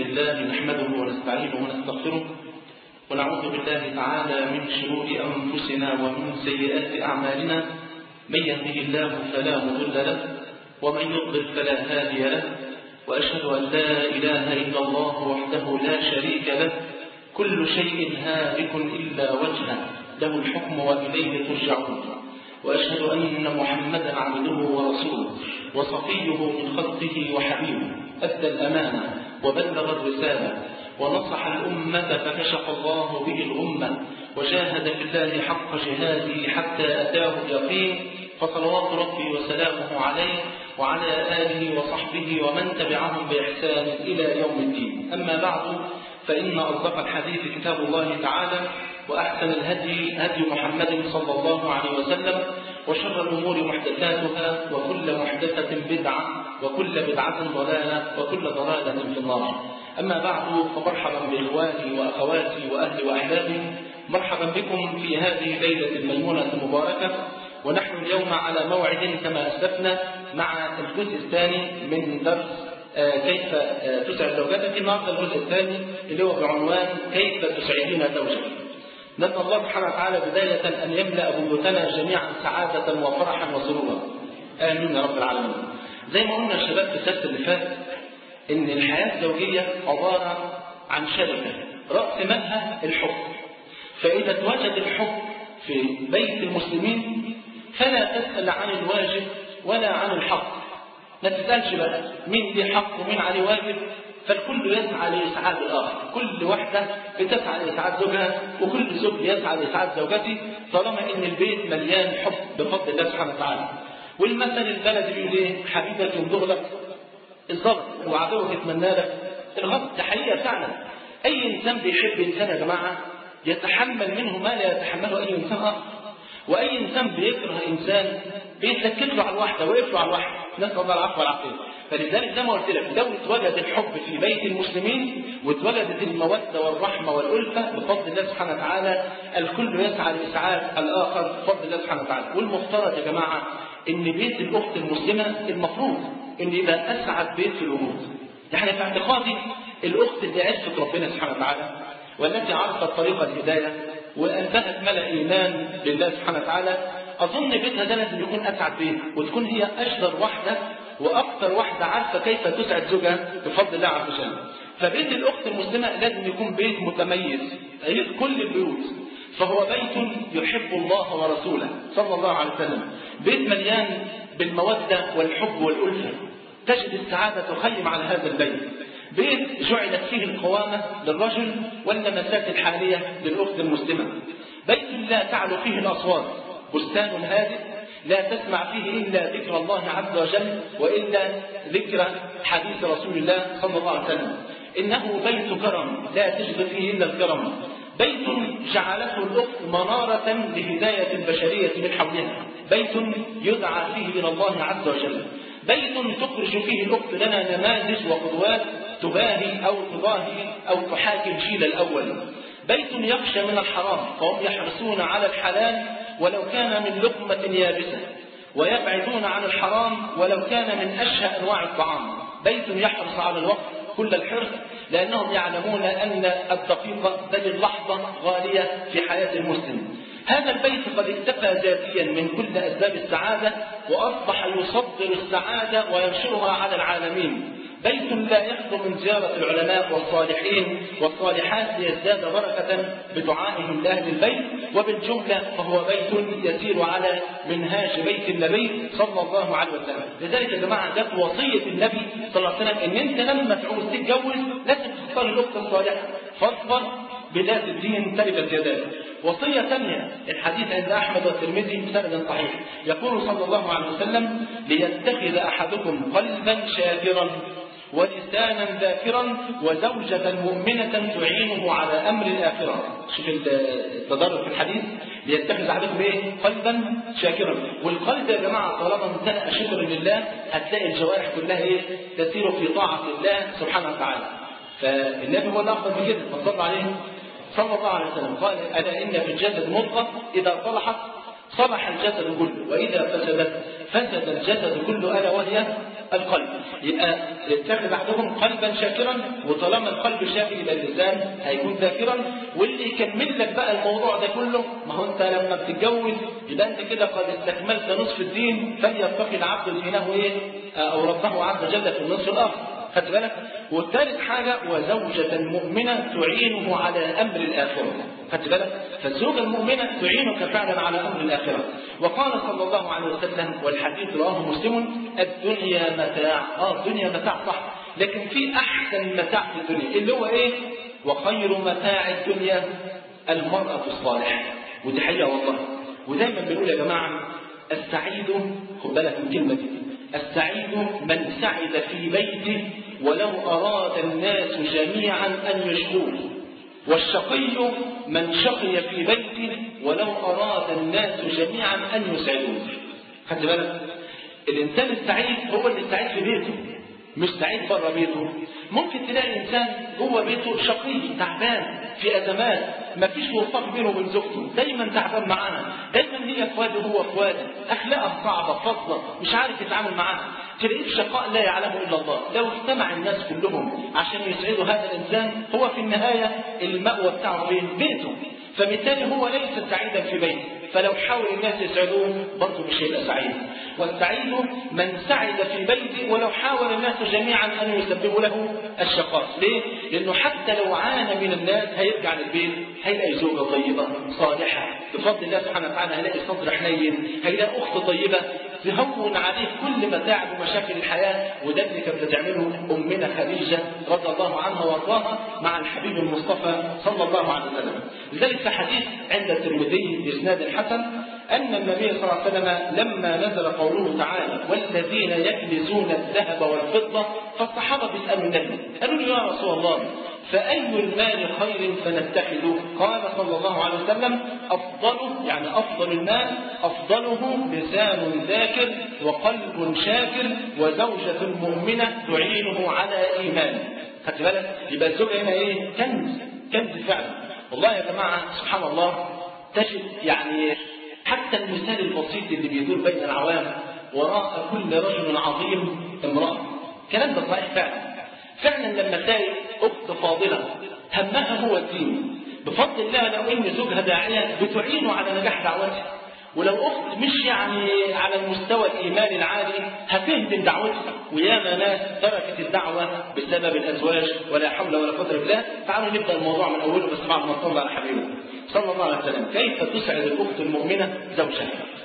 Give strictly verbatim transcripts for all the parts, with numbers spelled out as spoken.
لله نحمده ونستعينه ونستغفره ونعوذ بالله تعالى من شرور أنفسنا ومن سيئات أعمالنا. من يهده الله فلا مضل له ومن يضلل فلا هادي له، وأشهد أن لا إله إلا الله وحده لا شريك له، كل شيء هالك إلا وجهه، له الحكم وإليه ترجعون. وأشهد أن محمدا عبده ورسوله وصفيه من خلقه وحبيبه، أدى الأمانة وبلغ الرسالة ونصح الأمة فكشف الله به الغمة، وجاهد في الله حق جهاده حتى أتاه اليقين، فصلوات ربي وسلامه عليه وعلى آله وصحبه ومن تبعهم بإحسان إلى يوم الدين. أما بعد، فإن أصدق الحديث كتاب الله تعالى، وأحسن الهدي هدي محمد صلى الله عليه وسلم، وشر الأمور محدثاتها، وكل محدثة بدعة، وكل بدعة ضلالة، وكل ضلالة في النار. أما بعد، فمرحبا بإخواني وأخواتي وأهلي وأحبابي، مرحبا بكم في هذه الليلة الميمونة المباركة، ونحن اليوم على موعد كما أسلفنا مع الجزء الثاني من درس كيف تسعد زوجتك. النهارده الجزء الثاني اللي هو بعنوان كيف تسعدين زوجك. نسأل الله سبحانه وتعالى بداية أن يملأ بيوتنا جميعا سعادة وفرحا وسرورا، آمين يا رب العالمين. زي ما قلنا الشباب في الدرس اللي فات إن الحياة الزوجية عبارة عن شركة رأس مالها الحب، فإذا توجد الحب في بيت المسلمين فلا تسأل عن الواجب ولا عن الحق. ما تسألش بقى مين ليه حق ومين عليه واجب، فالكل يسعى لإسعاد الآخر، كل واحدة بتسعى لإسعاد زوجها، وكل زوج يسعى لإسعاد زوجته، طالما إن البيت مليان حب بفضل الله سبحانه وتعالى. والمثل البلدي بيقول إيه؟ حبيبك يمضغ لك الضغط وعدوك يتمنى لك الغضب. ده حقيقة فعلا. أي إنسان بيحب إنسان يا جماعة يتحمل منه ما لا يتحمله أي إنسان آخر، وأي إنسان بيكره إنسان بيتلكك له على الواحدة ويقف له على الواحدة، نسأل الله العفو والعافية. فلذلك زي ما قلت لك، لو اتوجد الحب في بيت المسلمين واتوجدت المودة والرحمة والألفة بفضل الله سبحانه وتعالى، الكل يسعى لإسعاد الآخر بفضل الله سبحانه وتعالى. والمفترض يا جماعة إن بيت الأخت المسلمة المفروض إن يبقى أسعد بيت في الوجود. يعني في اعتقادي الأخت اللي عرفت ربنا سبحانه وتعالى والتي عرفت طريق الهداية وقلبها اتملأ إيمان بالله سبحانه وتعالى، أظن بيتها ده لازم يكون أسعد بيت، وتكون هي أشطر واحدة وأكثر واحدة عارفة كيف تسعد زوجها بفضل الله عز وجل. فبيت الأخت المسلمة لازم يكون بيت متميز غير كل البيوت، فهو بيت يحب الله ورسوله صلى الله عليه وسلم، بيت مليان بالمودة والحب والألفة، تجد السعادة تخيم على هذا البيت. بيت جعلت فيه القوامة للرجل واللمسات الحالية للأخت المسلمة. بيت لا تعلو فيه الأصوات، بستان هادئ لا تسمع فيه إلا ذكر الله عز وجل وإلا ذكر حديث رسول الله صلى الله عليه وسلم. إنه بيت كرم لا تجد فيه إلا الكرم، بيت جعلته الأخت منارة لهداية البشرية من حولها، بيت يدعى فيه إلى الله عز وجل، بيت تخرج فيه الأخت لنا نماذج وقدوات تباهي أو تضاهي أو تحاكي الجيل الأول، بيت يخشى من الحرام فهم يحرصون على الحلال ولو كان من لقمة يابسة، ويبعدون عن الحرام ولو كان من أشهى أنواع الطعام، بيت يحرص على الوقت كل الحرص لأنهم يعلمون أن الدقيقة بل اللحظة غالية في حياة المسلم. هذا البيت قد اكتفى ذاتيا من كل أسباب السعادة وأصبح يصدر السعادة وينشرها على العالمين، بيت لا يخلو من زيارة العلماء والصالحين والصالحات ليزداد بركة بدعائهم لأهل البيت، وبالجملة فهو بيت يسير على منهاج بيت النبي صلى الله عليه وسلم. لذلك يا جماعة جت وصية النبي صلى الله عليه وسلم إن أنت لما تعوز تتجوز لازم تختار الأخت الصالحة، فاصبر بذات الدين تربت يداك. وصية ثانية، الحديث عند أحمد والترمذي بسند صحيح، يقول صلى الله عليه وسلم: ليتخذ أحدكم قلبا شاكرا ولسانا ذاكرا وزوجة مؤمنة تعينه على أمر الآخرة. شوف التدرج في الحديث، ليتخذ أحدكم إيه؟ قلبا شاكرا. والقلب يا جماعة طالما امتلأ شكر لله هتلاقي الجوارح كلها إيه؟ تسير في طاعة الله سبحانه وتعالى. فالنبي هو الأفضل من كده، صلى عليه صلى الله عليه وسلم قال: ألا إن في الجسد مضغة إذا صلحت صلح الجسد كله، وإذا فسدت فسد الجسد كله ألا وهي القلب. يبقى يتخذ أحدهم قلبا شاكرا، وطالما القلب شاكر يبقى اللسان هيكون ذاكرا. واللي يكمل لك بقى الموضوع ده كله، ما هو أنت لما بتتجوز يبقى أنت كده قد استكملت نصف الدين، فليتقي العبد دينه إيه أو ربه عز وجل في النصف الآخر. خدت بالك؟ والثالث حاجة وزوجة مؤمنة تعينه على أمر الآخرة. خدت بالك؟ فالزوجة المؤمنة تعينك فعلا على أمر الآخرة. وقال صلى الله عليه وسلم، والحديث رواه مسلم: الدنيا متاع. اه الدنيا متاع صح، لكن في أحسن متاع في الدنيا اللي هو إيه؟ وخير متاع الدنيا المرأة الصالحة. ودي حقيقة والله. ودايما بنقول يا جماعة السعيد، خد بالك من الكلمة دي، السعيد من سعد في بيته ولو أراد الناس جميعا أن يشكوه، والشقي من شقي في بيته ولو أراد الناس جميعا أن يسعدوه. خدت بالك؟ الإنسان السعيد هو اللي سعيد في بيته، مش سعيد بره بيته. ممكن تلاقي إنسان جوه بيته شقي تعبان في أزمات، ما فيش وفاق بينه وبين زوجته، دايما تعبان معاها، دايما هي في وادي وهو في وادي، أخلاقها صعبة فظة، مش عارف يتعامل معاها. تلاقيه شقاء لا يعلمه إلا الله. لو اجتمع الناس كلهم عشان يسعدوا هذا الإنسان، هو في النهاية المأوى بتاعه فين؟ بيته. فبالتالي هو ليس سعيدا في بيته، فلو حاول الناس يسعدوه برضه مش هيبقى سعيد. والسعيد من سعد في بيته ولو حاول الناس جميعا أن يسببوا له الشقاء. ليه؟ لأنه حتى لو عانى من الناس هيرجع للبيت هيلاقي زوجة طيبة صالحة بفضل الله سبحانه وتعالى، هيلاقي صدر حنين، هيلاقي أخت طيبة تهون عليه كل متاعب ومشاكل الحياة. وده اللي كانت بتعمله أمنا خديجة رضي الله عنها وارضاها مع الحبيب المصطفى صلى الله عليه وسلم. لذلك في حديث عند الترمذي بإسناد حسن أن النبي صلى الله عليه وسلم لما نزل قوله تعالى: والذين يكنزون الذهب والفضة، فالصحابة بيسألوا النبي قالوا له: يا رسول الله فأي المال خير فنتخذه؟ قال صلى الله عليه وسلم: أفضله، يعني أفضل المال أفضله لسان ذاكر وقلب شاكر وزوجة مؤمنة تعينه على إيمان. خدت بالك؟ يبقى الزوجة هنا إيه؟ كنز، كنز فعلا. والله يا جماعة سبحان الله، تجد يعني حتى المثال البسيط اللي بيدور بين العوام: وراء كل رجل عظيم امرأة. الكلام ده صحيح فعلا. فعلا لما تلاقي أخت فاضلة همها هو الدين، بفضل الله لو إن زوجها داعية بتعينه على نجاح دعوته. ولو أخت مش يعني على المستوى الإيماني العالي هتهدم دعوتها. وياما ناس تركت الدعوة بسبب الأزواج، ولا حول ولا قوة إلا بالله. تعالوا نبدأ الموضوع من أوله، بس بعد ما نصلي على حبيبه صلى الله عليه وسلم. كيف تسعد الأخت المؤمنة زوجها؟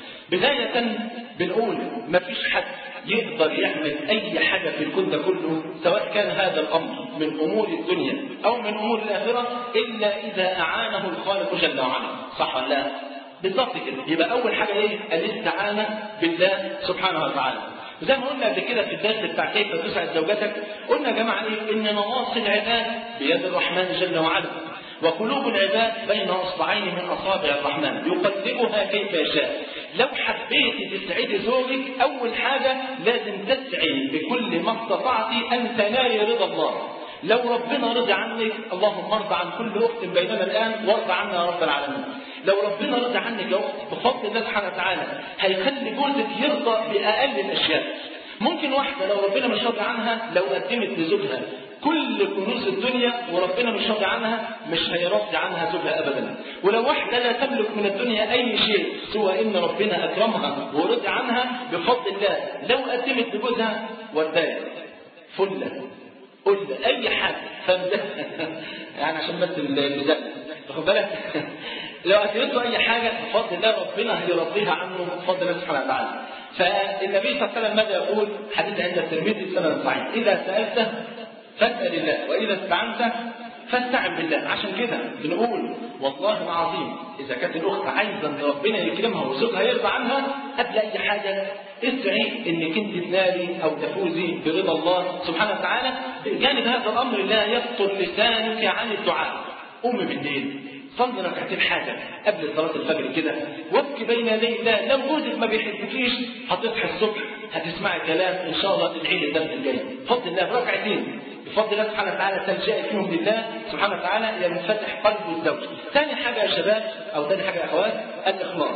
بداية بنقول مفيش حد يقدر يعمل أي حاجة في الكون ده كله، سواء كان هذا الأمر من أمور الدنيا أو من أمور الآخرة، إلا إذا أعانه الخالق جل وعلا. صح ولا لا؟ بالضبط كده. يبقى أول حاجة إيه؟ الاستعانة بالله سبحانه وتعالى. زي ما قلنا قبل كده في الدرس بتاع كيف تسعد زوجتك، قلنا يا جماعة إيه؟ إن نواصي العباد بيد الرحمن جل وعلا، وقلوب العباد بين أصبعين من أصابع الرحمن يقلبها كيف يشاء. لو حبيت تسعدي زوجك، أول حاجة لازم تسعي بكل ما استطعت أن تنالي رضا الله. لو ربنا رضي عنك، اللهم ارضى عن كل أخت بيننا الآن وارضى عنا يا رب العالمين. لو ربنا رضي عنك يا أخت بفضل الله سبحانه وتعالى هيخلي جوزك يرضى بأقل الأشياء. ممكن واحدة لو ربنا مش راضي عنها، لو قدمت لزوجها كل كنوز الدنيا وربنا مش راضي عنها، مش هيرضي عنها زوجها أبدا. ولو واحدة لا تملك من الدنيا أي شيء سوى إن ربنا أكرمها ورضي عنها، بفضل الله لو قدمت لجوزها وداية فلة قلة أي حاجة فمده يعني عشان بس المثال واخد بالك لو قدمت له أي حاجة بفضل الله ربنا هيرضيها عنه بفضل الله سبحانه وتعالى. فالنبي صلى الله عليه وسلم ماذا يقول؟ حديث عند الترمذي سند صحيح: إذا سألت فاسأل الله، وإذا استعنت فاستعن بالله. عشان كده بنقول والله العظيم إذا كانت الأخت عايزة أن ربنا يكرمها وزوجها يرضى عنها، قبل أي حاجة اسعي إنك أنت تنالي أو تفوزي برضا الله سبحانه وتعالى. بجانب هذا الأمر لا يفطر لسانك عن الدعاء. قوم بالليل صلي ركعتين حاجة قبل صلاة الفجر كده، وابكي بين يدي الله. لو جوزك ما بيحبكيش هتصحي الصبح هتسمعي كلام إن شاء الله تدعي لي الدرس الجاي بفضل الله ركعتين بفضل الله سبحانه وتعالى تلجأ فيهم لله سبحانه وتعالى ينفتح قلب الزوج. ثاني حاجة يا شباب أو ثاني حاجة يا أخوات الإخلاص.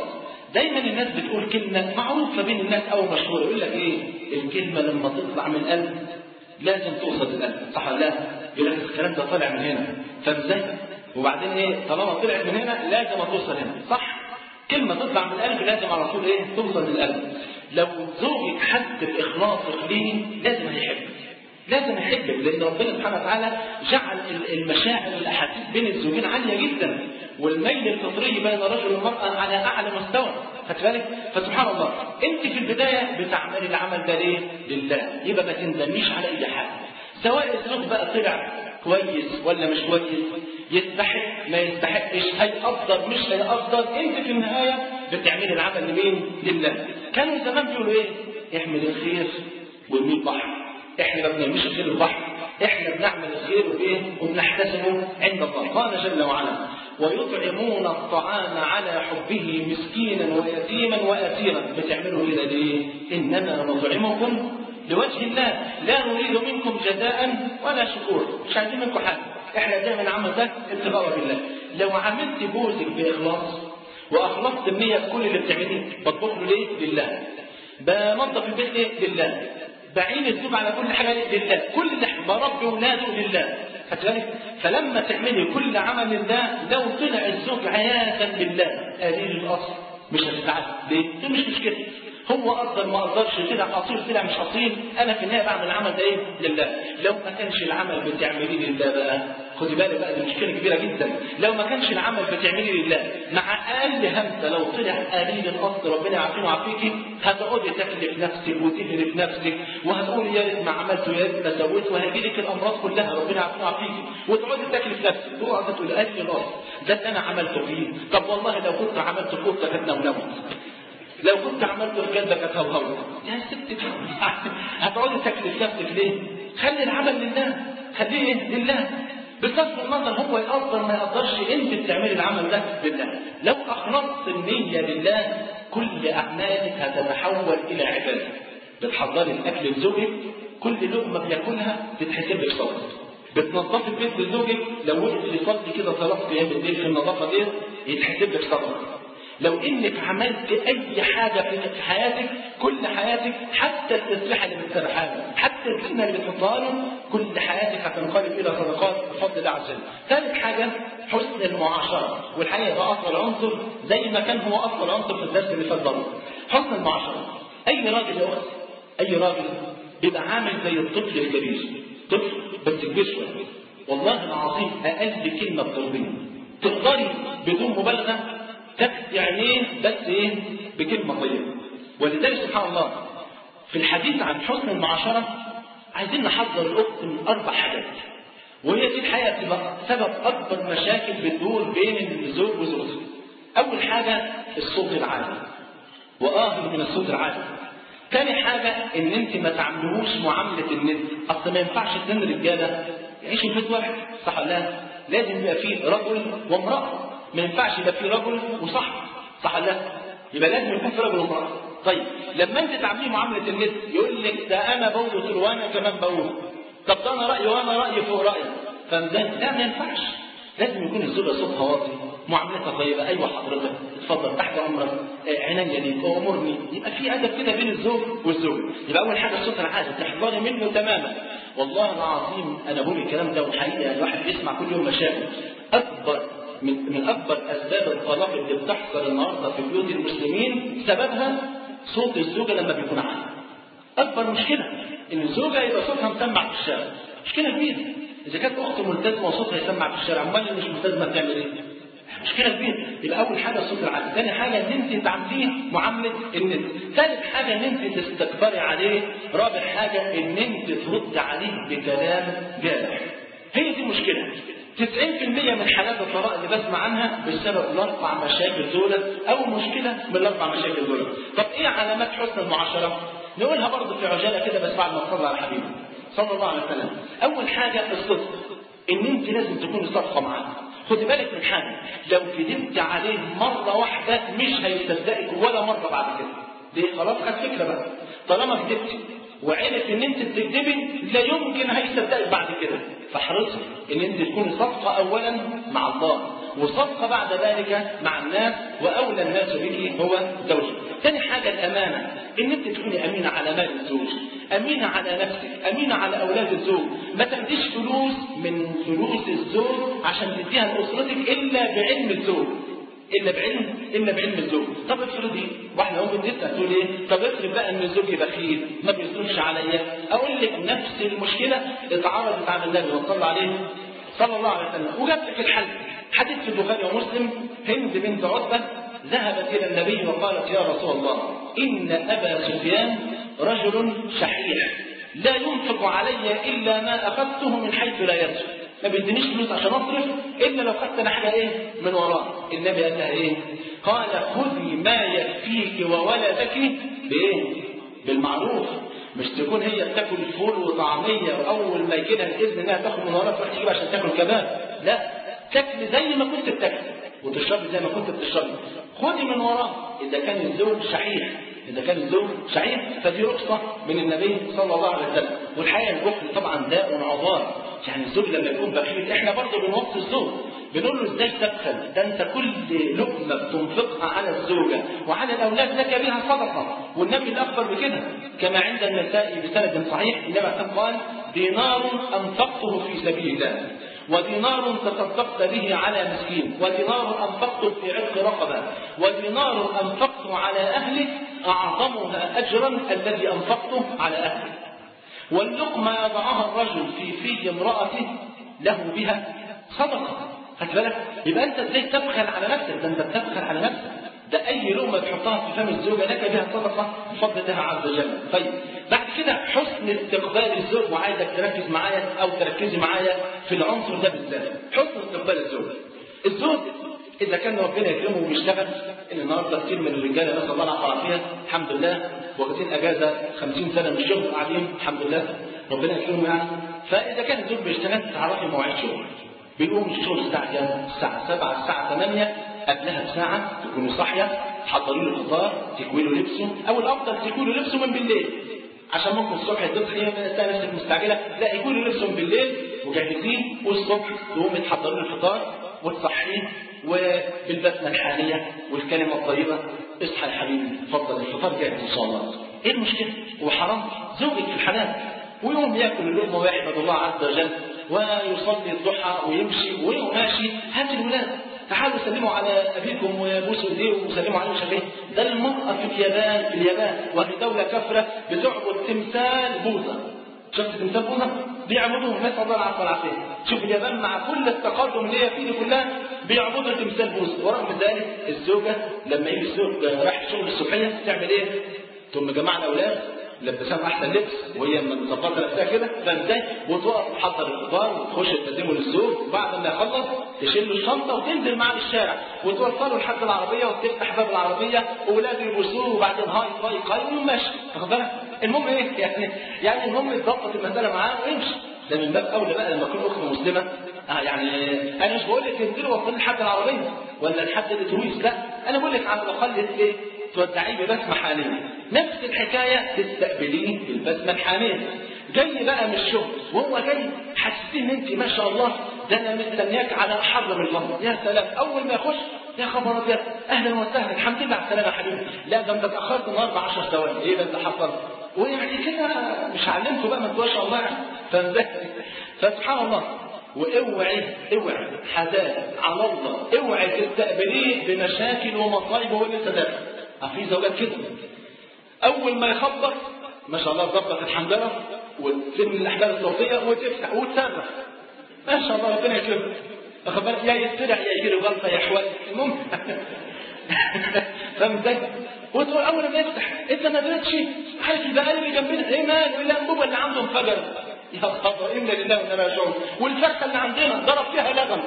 دايما الناس بتقول كلمة معروفة بين الناس أو مشهورة، يقول لك إيه؟ الكلمة لما تطلع من القلب لازم توصل للقلب، صح ولا لا؟ يقول لك الكلام ده طالع من هنا، فازاي؟ وبعدين إيه؟ طالما طلعت من هنا لازم توصل هنا، صح؟ كلمة تطلع من القلب لازم على طول إيه؟ توصل للقلب. لو زوجك حد بإخلاصك ليه لازم هيحبك. لازم يحبك، لأن ربنا سبحانه وتعالى جعل المشاعر والأحاسيس بين الزوجين عالية جدا، والميل الفطري بين الرجل والمرأة على أعلى مستوى، خدت بالك؟ فسبحان الله أنت في البداية بتعملي العمل ده ليه؟ لله، يبقى ما تندميش على أي حاجة، سواء الزوج بقى طلع كويس ولا مش كويس، يستحق ما يستحقش، هيقدر مش هيقدر، أنت في النهاية بتعملي العمل لمين؟ لله. كانوا زمان بيقولوا إيه؟ احمل الخير وارمي البحر. احنا ما بنرميش الخير البحر، احنا بنعمل الخير وايه؟ وبنحتسبه عند الله. قال جل وعلا: ويطعمون الطعام على حبه مسكينا ويتيما واسيرا. بتعملوا كده ليه؟ انما نطعمكم لوجه الله لا نريد منكم جزاء ولا شكور، مش عايزين منكم حاجه، احنا دايما نعمل ده ابتغاء بالله. لو عملت جوزك باخلاص واخلصت النيه في كل اللي بتعمليه، بتطبخ له ليه؟ لله. بنظف البيت ليه؟ لله. بعين الزوج على كل حاجه لله، كل اللي بربي ولاده لله، فكذلك فلما تعملي كل عمل لله، لو طلع الزوج عياذا بالله قليل الاصل مش هتتعب، ليه؟ دي مش مشكله، هو قدر ما قدرش، طلع اصيل طلع مش اصيل، انا في النهايه بعمل العمل ده ايه؟ لله. لو ما كانش العمل بتعمليه لله بقى، خدي بالك بقى، دي مشكله كبيره جدا. لو ما كانش العمل بتعمليه لله، مع اقل همسه لو طلع قليل الاصل، ربنا يعافينا ويعافيكي، هتقعدي تكلف نفسك وتهلك نفسك، وهتقولي يا ريت ما عملت ويا ريت ما سويت، وهيجي لك الامراض كلها، ربنا يعافينا ويعافيكي، وتقعدي تكلف نفسك، تقعدي تقولي قليل الاصل ده اللي انا عملته فيه، طب والله لو كنت عملت كنت كنا ونمت، لو كنت عملت الكذا كانت هوهوت، يا ستي هتقعدي تكلف نفسك ليه؟ خلي العمل لله، خليه لله، بصرف النظر هو يقدر ما يقدرش، انت بتعملي العمل ده لله. لو اخلصت النيه لله، كل اعمالك هتتحول الى عباده. بتحضري الاكل لزوجك، كل لقمه بياكلها تتحسب لك صلاه. بتنظفي البيت لزوجك، لو وقف يصلي كده صلاه قيام الليل في النظافه دي يتحسب لك صلاه. لو انك عملت اي حاجه في حياتك، كل حياتك، حتى التسبيحه اللي بتسبحها، حتى الكلمه اللي بتحطها له، كل حياتك هتنقلب الى صدقات بفضل الله عز وجل. ثالث حاجه حسن المعاشره، والحقيقه ده اصل عنصر زي ما كان هو اصل عنصر في الدرس اللي فات. حسن المعاشره، اي راجل يا اخت، اي راجل بيبقى عامل زي الطفل الكبير، طفل بس كبير شويه، والله العظيم اقل كلمه بترضيه تقدري بدون مبالغه تكفي عينيه بس ايه؟ بكلمه طيبه. ولذلك سبحان الله في الحديث عن حسن المعاشره عايزين نحذر الاخت من اربع حاجات، وهي دي الحقيقه بتبقى سبب اكبر مشاكل بتدور بين الزوج وزوجته. اول حاجه الصوت العالي، وآه من الصوت العالي. ثاني حاجه ان انت ما تعملوش معامله الند، اصل ما ينفعش اثنين رجاله يعيشوا في بيت واحد، صح ولا لا؟ لازم يبقى فيه رجل وامراه، ما ينفعش يبقى في رجل وصاحب، صح ولا لا؟ يبقى لازم يكون في رجل وامراه. طيب لما انت تعملي معامله النت، يقول لك ده انا بقول وانا كمان بقول، طب ده انا رايي وانا رايي فوق رايك، فده لا ما ينفعش. لازم يكون الزوجه صوتها واطي، معاملتها طيبه، ايوه حضرتك اتفضل تحت امرك، عناية ليك، امرني، يبقى في ادب كده بين الزوج والزوجه. يبقى اول حاجه الصوت العالي تحذري منه تماما. والله العظيم انا بقول الكلام ده وحقيقه الواحد بيسمع كل يوم مشاكل. اكبر من من اكبر اسباب الطلاق اللي بتحصل النهارده في بيوت المسلمين سببها صوت الزوجه لما بيكون عالي. اكبر مشكله ان الزوجه يبقى صوتها مسمع في الشارع، مشكله كبيره. اذا كانت اخت ملتزمه وصوتها يسمع في الشارع، امال اللي مش ملتزمه بتعمل ايه؟ مشكله كبيره. يبقى اول حاجه الصوت العالي، ثاني حاجه ان انت تعامليه معامله الند، ثالث حاجه ان انت تستكبري عليه، رابع حاجه ان انت ترد عليه بكلام جارح. هي دي مشكله. تسعين بالمئة من حالات الطلاق اللي بسمع عنها بسبب الاربع مشاكل دول، او مشكله من الاربع مشاكل دول. طب ايه علامات حسن المعاشره؟ نقولها برضه في عجاله كده بس بعد ما نصلي على حبيبي صلى الله عليه وسلم. اول حاجه الصدق، ان انت لازم تكوني صادقه معاه. خدي بالك من حاجه، لو كذبت عليه مره واحده مش هيصدقك ولا مره بعد كده. دي خلاص خد فكره بقى، طالما كذبتي وعرف ان انت بتكذبي لا يمكن هيصدقك بعد كده. فاحرصي ان انت تكوني صادقه اولا مع الله، وصدقة بعد ذلك مع الناس، وأولى الناس بك هو زوجك. ثاني حاجة الأمانة، إن أنت تكوني أمينة على مال الزوج، أمينة على نفسك، أمينة على أولاد الزوج. ما تاخديش فلوس من فلوس الزوج عشان تديها لأسرتك إلا بعلم الزوج، إلا بعلم إلا بعلم الزوج. طب افرضي واحدة ممكن تسأل تقول إيه؟ طب افرض بقى إن الزوج بخيل ما بيصرفش عليا. أقول لك نفس المشكلة اتعرضت على النبي وصلى عليه صلى الله عليه وسلم وجاب لك الحل. حديث في البخاري ومسلم، هند بنت عتبة ذهبت إلى النبي وقالت يا رسول الله إن أبا سفيان رجل شحيح لا ينفق علي إلا ما أخذته من حيث لا يرجع، ما بيدينيش فلوس عشان أصرف إلا لو خدت أنا حاجة إيه من وراه. النبي قال لها إيه؟ قال خذي ما يكفيك وولدك بإيه؟ بالمعروف. مش تكون هي بتاكل فول وطعمية وأول ما يجي لها الإذن إنها تاخد من وراها تروح تجيب عشان تاكل كباب، لا، تاكل زي ما كنت بتاكل وتشربي زي ما كنت بتشربي. خدي من وراه إذا كان الزوج شحيح، إذا كان الزوج شحيح فدي رخصة من النبي صلى الله عليه وسلم. والحقيقة البخل طبعا داء وعضال، يعني الزوج لما يكون بخيل احنا برضه بنوصي الزوج بنقول له ازاي تبخل؟ ده انت كل لقمه بتنفقها على الزوجه وعلى الاولاد لك بها صدقه، والنبي الاخبر بكده كما عند النسائي بسند صحيح انما قال دينار انفقته في سبيل الله، ودينار تصدقت به على مسكين، ودينار انفقته في عتق رقبه، ودينار انفقته على اهلك اعظمها اجرا الذي انفقته على اهلك. واللقمه يضعها الرجل في في امراته له بها صدقه. خد بالك؟ يبقى انت ازاي تبخل على نفسك؟ ده انت بتبخل على نفسك. ده اي لقمه تحطها في فم الزوجه لك بها صدقه بفضل الله عز وجل. طيب بعد كده حسن استقبال الزوج، وعايزك تركز معايا او تركزي معايا في العنصر ده بالذات، حسن استقبال الزوج. الزوج اذا كان ربنا يكرمه ويشتغل، ان النهارده كتير من الرجاله نسال الله العافيه والعافيه الحمد لله واخدين اجازه خمسين سنه من الشغل قاعدين الحمد لله ربنا يكرمه يعني. فاذا كان الزوج بيشتغل تعرفي مواعيد شغل، بيقوم الشغل الساعه كام؟ الساعه سبعة الساعه ثمانية، قبلها بساعه تكوني صاحيه تحضري له الفطار تكوي له لبسه، او الافضل تكوي له لبسه من بالليل عشان ممكن الصبح تصحي تلاقي نفسك مستعجله، لا يكوي له لبسه من بالليل وجهزيه، والصبح تقومي تحضري له الفطار وتصحيه وبالبسمه الحاليه والكلمه الطيبه اصحى يا حبيبي اتفضل الفطار جاهز ان شاء الله. ايه المشكله؟ هو حرام؟ زوجك في الحلال، ويوم ياكل اللقمه ويحمد الله عز وجل ويصلي الضحى ويمشي ويوم ماشي هات الولاد تعالوا سلموا على ابيكم وبوسوا ايديه وسلموا عليه وشبيه. ده المراه في اليابان في اليابان وهي دوله كافره بتعبد تمثال بوذا. شفت تمثال بوذا؟ بيعبدوه نسال الله العافيه والعافيه. شوف اليابان مع كل التقدم اللي هي فيه كلها بيعبدوا تمثال بوذا، ورغم ذلك الزوجه لما يجي الزوج رايح الشغل الصبحيه تعمل ايه؟ تقوم جماعه الاولاد لبسها احسن لبس وهي مظبطه نفسها كده فازاي، وتقف تحضر الفطار وتخش تقدمه للزوج، وبعد ما يخلص تشيل له الشنطه وتنزل معاه الشارع وتوصله لحد العربيه وتفتح باب العربيه واولاده يبوسوه وبعدين هاي باي باي وماشي. واخد بالك؟ المهم ايه؟ يعني يعني المهم يتظبط المساله معاه ويمشي. ده من باب اولى بقى لما تكون اخت مسلمه. اه يعني انا مش بقول لك انزلي وصلي لحد العربيه ولا لحد الاتوبيس، لا انا بقول لك على الاقل ايه؟ تودعيه ببسمه حانيه. نفس الحكايه تستقبليه بالبسمه الحانيه. جاي بقى من الشغل وهو جاي حسيتي ان انت ما شاء الله ده انا مستنياك على حر من الفضل، يا سلام اول ما يخش يا خبر ابيض اهلا وسهلا الحمد لله على السلامه يا حبيبي، لا ده انت اتاخرت النهارده عشر ثواني، ايه ده اللي حصل؟ ويعني كده مش علمته بقى ما شاء الله يعني. فسبحان الله. واوعي اوعي حذار على الله، اوعي تستقبليه بمشاكل ومصايب وهو لسه داخل. في زوجات كده اول ما يخبط ما شاء الله تظبط الحنجره وتسمي الاحبال الصوتيه وتفتح وتصرخ ما شاء الله ربنا يكرمك. واخد بالك؟ يا يتسرع يا يجي له غلطه يا اخوان المهم فاهم ازاي؟ وتقول اول ما يفتح انت ما درتش عارف يبقى اللي جنبنا ايه مال الانبوبه اللي عنده انفجر يا خبر انا لله وانا راجعون، والفرخه اللي عندنا ضرب فيها لغم.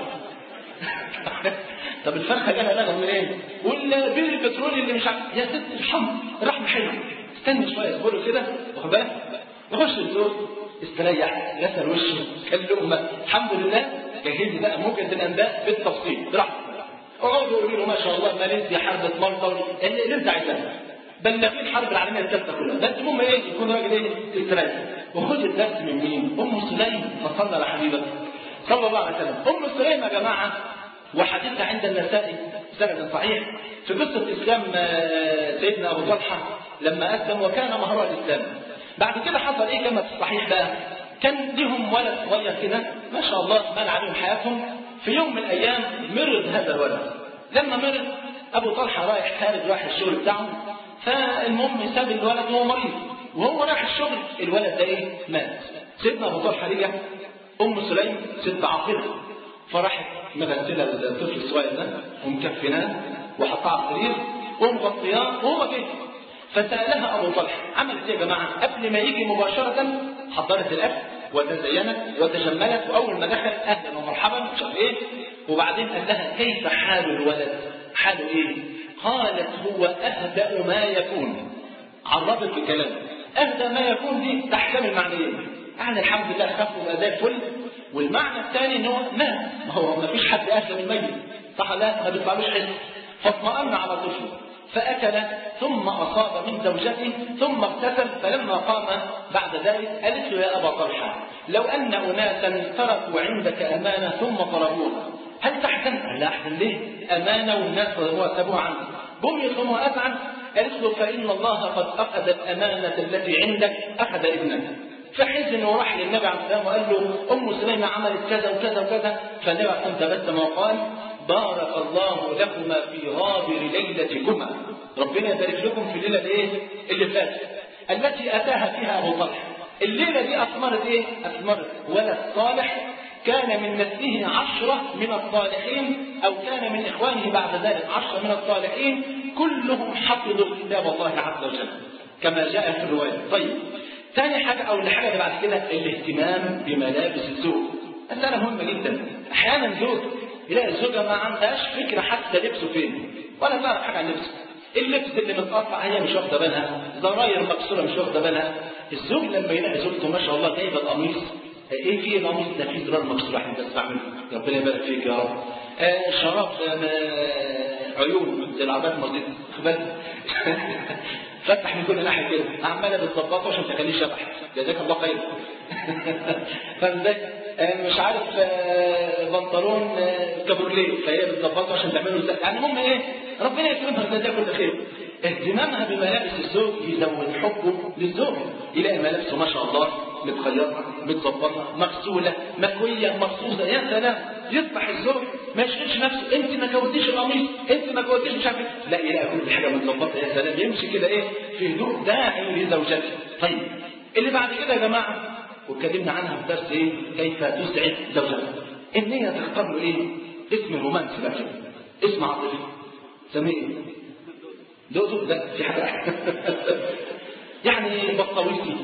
طب الفرخه جالها لغم من ايه؟ والبير البترولي اللي مش عارف يا ست الحمد الرحمه حلوه استني شويه اصبروا كده. واخد بالك؟ يخش الزوج استريح غسل وشه كل لقمه الحمد لله جهزي بقى موجه الانباء بالتفصيل براحتك. اقعدوا يقولوا له ما شاء الله ماليزيا حربت مالطا اللي انت عايزاه بلغين الحرب العالميه الثالثه كلها، بس المهم ايه؟ يكون راجل ايه؟ استريح. وخد الدرس من مين؟ ام سليم فصلى على حبيبك صلى الله عليه وسلم. ام سليم يا جماعه وحديثها عند النسائي سند صحيح في قصة إسلام سيدنا أبو طلحة لما أسلم وكان مهر الإسلام. بعد كده حصل إيه كما في الصحيح بقى؟ كان لهم ولد صغير كده ما شاء الله مال عليهم حياتهم. في يوم من الأيام مرض هذا الولد. لما مرض أبو طلحة رايح خارج رايح الشغل بتاعه، فالمهم ساب الولد وهو مريض، وهو رايح الشغل الولد ده إيه؟ مات. سيدنا أبو طلحة رجع، أم سليم ست عاقلة فراحت مغسلة الطفل الصغير ده ومكفناه وحطاه على السرير ومغطياه وهو جه. فسألها أبو طلحة عملت إيه يا جماعة؟ قبل ما يجي مباشرة حضرت الأكل وتزينت وتجملت، وأول ما دخل أهلا ومرحبا مش عارف إيه، وبعدين قال لها كيف حال الولد؟ حاله إيه؟ قالت هو أهدأ ما يكون. عرضت بكلام أهدأ ما يكون دي تحتمل معنيين، يعني الحمد لله خف وبقى زي الفل، والمعنى الثاني ان هو مات. ما هو ما فيش حد اهدى من الميت صح؟ لا ما بيطلعلوش حس. فاطمأن على طفله فاكل ثم اصاب من زوجته ثم اغتسل. فلما قام بعد ذلك قالت له يا ابا طلحه لو ان اناسا تركوا عندك امانه ثم طلبوها هل تحزن؟ قال لا احزن ليه؟ امانه والناس سابوها عنك. قم يصوموا ازعل. قالت له فان الله قد اخذ الامانه التي عندك اخذ ابنك. فحزن وراح للنبي عليه السلام وقال له ام سليمه عملت كذا وكذا وكذا. فالنبي عليه السلام تبسم وقال بارك الله لكما في غابر ليلتكما. ربنا يبارك لكم في الليله الايه؟ اللي فاتت التي اتاها فيها ابو طلحه. الليله دي اثمرت ايه؟ اثمرت ولد صالح كان من نسله عشرة من الصالحين، أو كان من إخوانه بعد ذلك عشرة من الصالحين كلهم حفظوا كتاب الله عز وجل كما جاء في الرواية. طيب ثاني حاجة أو الحاجة اللي بعد كده الاهتمام بملابس الزوج. مسألة مهمة جدا. أحيانا زوج يلاقي الزوجة ما عندهاش فكرة حتى لبسه فين ولا تعرف حاجة عن لبسه. اللبس اللي متقطع هي مش واخدة بالها، زراير مكسورة مش واخدة بالها. الزوج لما يلاقي زوجته ما شاء الله جايبة القميص ايه في القميص ده فيه زرار مكسور احنا بس بعمله ربنا يبارك فيك يا رب. آه شراب آه عيون زي العباد مرضية خبال فتح من كل ناحيه كده عماله بتظبطه عشان تخليه شبح جزاك الله خير. فازاي آه مش عارف آه بنطلون آه كابورليه فهي بتظبطه عشان تعمله ازاي. يعني المهم ايه ربنا يكرمها جزاك كل خير. اهتمامها بملابس الزوج يزود حبه للزوج. يلاقي ملابسه ما شاء الله متخيطه متظبطه مغسوله مكويه مخصوصه يا سلام. يصبح الزوج ما يشغلش نفسه انت ما كوتيش القميص انت ما كوتيش مش عارف لا يلاقي كل حاجه متظبطه يا سلام. يمشي كده ايه في هدوء داعي لزوجته. طيب اللي بعد كده يا جماعه واتكلمنا عنها في درس ايه كيف تسعد زوجتها. ان هي تختار له ايه اسم رومانسي بقى كده اسم عاطفي سميه ايه دوتو ده في حاجه يعني بطاويسي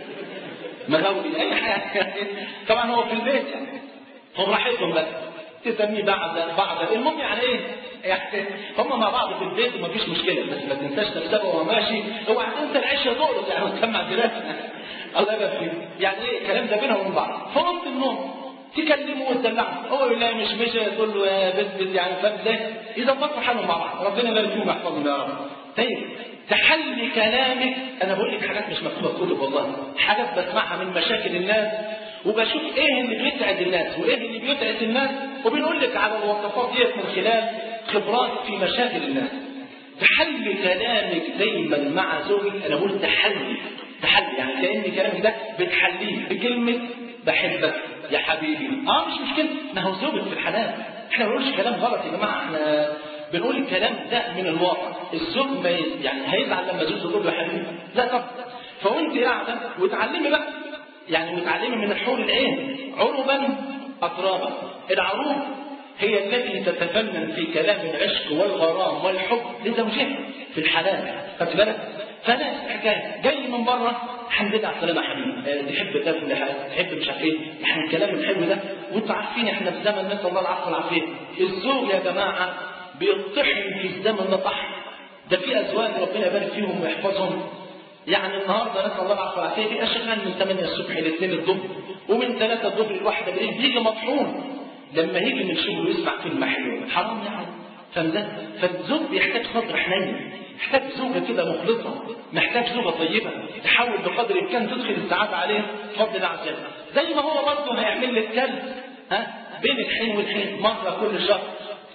مغاوري اي حاجه. طبعا هو في البيت يعني هم راحتهم بقى تسميه بعد بعد المهم يعني ايه يعني هم مع بعض في البيت ومفيش مشكله بس ما تنساش نفسك وهو ماشي اوعى تنسى العشره دول يعني وتسمع دراسه الله يبارك فيك. يعني ايه الكلام ده بينهم وبين بعض فوقت النوم تكلمه وتدلعه هو يقول لها مش مش تقول له يا بس يعني فاهم ازاي يظبطوا حالهم مع بعض ربنا يبارك فيهم ويحفظهم يا رب. طيب تحلي كلامك انا بقول لك حاجات مش مكتوبه في كتب والله حاجات بسمعها من مشاكل الناس وبشوف ايه اللي بيسعد الناس وايه اللي بيتعس الناس وبنقول لك على الوصفات ديت من خلال خبرات في مشاكل الناس. تحلي كلامك دايما مع زوجك. انا بقول تحلي تحلي يعني كأن كلامك ده بتحليه بكلمه بحبك يا حبيبي. اه مش مشكله ما هو زوجك في الحلال. احنا ما بنقولش كلام غلط يا جماعه احنا بنقول الكلام ده من الواقع. الزوج ما يعني هيزعل لما زوجته تقول له يا حبيبي لا طب فوانت قاعده وتعلمي بقى يعني وتعلمي من الحور العين عربا أترابا. العروب هي التي تتفنن في كلام العشق والغرام والحب لزوجها في الحلال خدت بالك. فانا حكايه جاي من بره الحمد لله على السلامه يا حبيبي تحب تاكل تحب مش عارف ايه يعني الكلام الحلو ده وانتوا عارفين احنا في زمن نسال الله العفو والعافيه. الزوج يا جماعه بيطحن في الزمن ده طحن. ده في ازواج ربنا يبارك فيهم ويحفظهم يعني النهارده نسال الله العفو والعافيه بيبقى شغال من ثمانية الصبح ل اثنين الظهر ومن ثلاثة الظهر لواحدة بالليل بيجي مطحون. لما يجي من شغله يسمع كلمه حلوه حرام يعني فاهم ده. فالزوج بيحتاج صدر حنين محتاج زوجه كده مخلصه محتاج زوجه طيبه تحاول بقدر الامكان تدخل السعاده عليه بفضل الله عز وجل. زي ما هو برضه هيعمل لك كلب ها بين الحين والحين مره كل شهر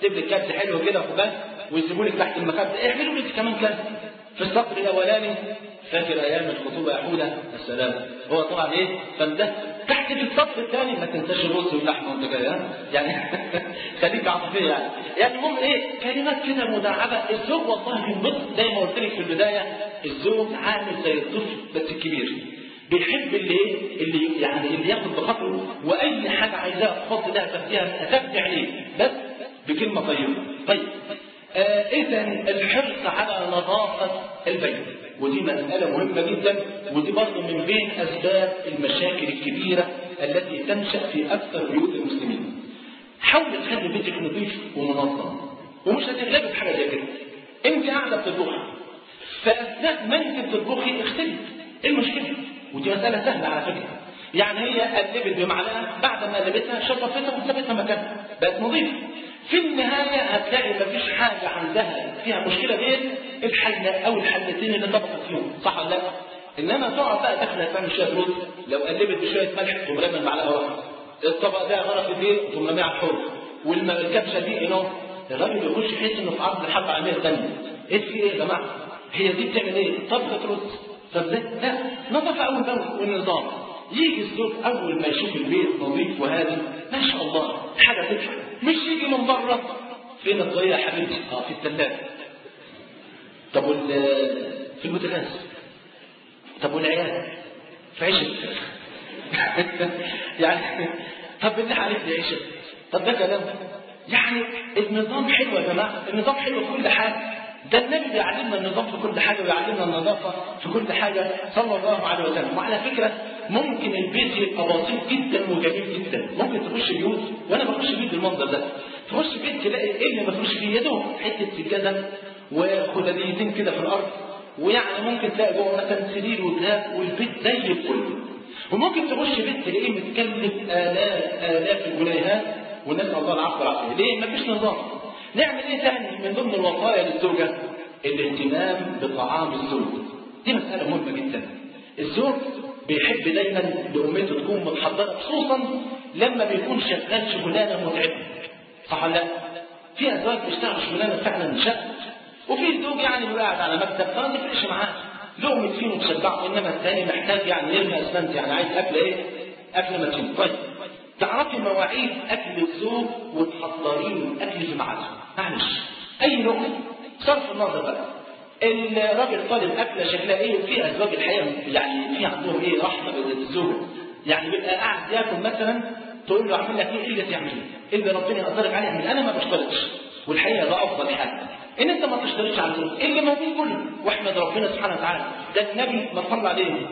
اكتب لك كارت حلو كده وخباز ويسيبوا لك تحت المخده، اعملوا لك كمان كارت في السطر الاولاني فاكر ايام الخطوبه يا حوده السلام. هو طبعا ايه فده تحت في السطر الثاني ما تنساش الرز واللحمه وانت جاي يعني خليك عاطفيه يعني. يعني المهم ايه كلمات كده مداعبه. الزوج والله بينبسط زي ما قلت لك في البدايه، الزوج عامل زي الطفل بس الكبير، بيحب اللي ايه اللي يعني اللي ياخد بخاطره، واي حاجه عايزاها تفضل لها تاخديها تثبت عليه بس بكلمه طيبه. طيب آه اذا الحرص على نظافه البيت، ودي مساله مهمه جدا، ودي برضه من بين اسباب المشاكل الكبيره التي تنشا في اكثر بيوت المسلمين. حاول تخلي بيتك نظيف ومنظم، ومش هتغلبي بحاجه زي كده. انت قاعده بتطبخي، فاثناء ما انت بتطبخي اغسلي، ايه المشكله؟ ودي مساله سهله على فكره. يعني هي قلبت بمعلقه، بعد ما قلبتها شطفتها وثبتها مكانها بقت نظيفه. في النهايه هتلاقي مفيش حاجه عندها فيها مشكله غير الحله او الحلتين اللي طبقت فيهم، صح ولا لا؟ انما تقعد بقى داخله تعمل شويه رز، لو قلبت بشويه ملح تقوم رامي المعلقه ورا، الطبق ده غرق ايه تقوم راميه على الحوض، والكبشه دي ايه الراجل يخش يحس انه في عرض الحلقه عالميه ثانيه. ايه في ايه يا جماعه؟ هي دي بتعمل ايه؟ طبخه رز. طب لا لا نظافه اول باول والنظام. يجي الزوج اول ما يشوف البيت نظيف وهادي ما شاء الله حاجه تضحك، مش يجي من بره فين الطريقه يا حبيبتي؟ اه في الثلاجه. طب وال في البوتاجاز. طب والعيال في عيشه يعني طب بالله عليك دي عيشه. طب ده كلام يعني النظام حلو يا جماعه، النظام حلو في كل حاجه. ده النبي بيعلمنا النظام في كل حاجه ويعلمنا النظافه في كل حاجه صلى الله عليه وسلم. وعلى فكره ممكن البيت يبقى بسيط جدا وجميل جدا، ممكن تخش بيوت وانا بخش بيت بالمنظر ده، تخش بيت تلاقي ايه اللي بخش فيه يا دوب حته سجاده وخداديتين كده في الارض، ويعني ممكن تلاقي جوه مثلا سرير وكتاب والبيت زي الفل. وممكن تخش بيت تلاقيه متكلف الاف الاف الجنيهات ونسال الله العفو والعافيه. ليه؟ مفيش نظام. نعمل ايه ثاني من ضمن الوصايا للزوجه؟ الاهتمام بطعام الزوج. دي مساله مهمه جدا. الزوج بيحب دايما لامته تكون متحضره، خصوصا لما بيكون شغال شغلانه متعبه، صح ولا لا؟ في ازواج بيشتغلوا شغلانه فعلا شق، وفي زوج يعني بيبقى قاعد على مكتب فما تفرقش معاه لقمه فيه وتشبعه، انما الثاني محتاج يعني يرمي اسمنت، يعني عايز اكل ايه؟ اكل متين. طيب تعرفي مواعيد اكل الزوج وتحضري له الاكل في ميعاده. معلش اي لقمه صرف النظر بقى الراجل طالب اكله شكلها ايه، وفي ازواج الحقيقه يعني في عندهم ايه رحمه بالزوجه، يعني بيبقى قاعد ياكل مثلا تقول له اعمل لك ايه اللي تعمله، اللي ربنا يقدرك عليه اعمل. انا ما بشترطش، والحقيقه ده افضل حاجه ان انت ما تشترطش على الزوج اللي موجود كله، واحمد ربنا سبحانه وتعالى. ده النبي ما صلى عليه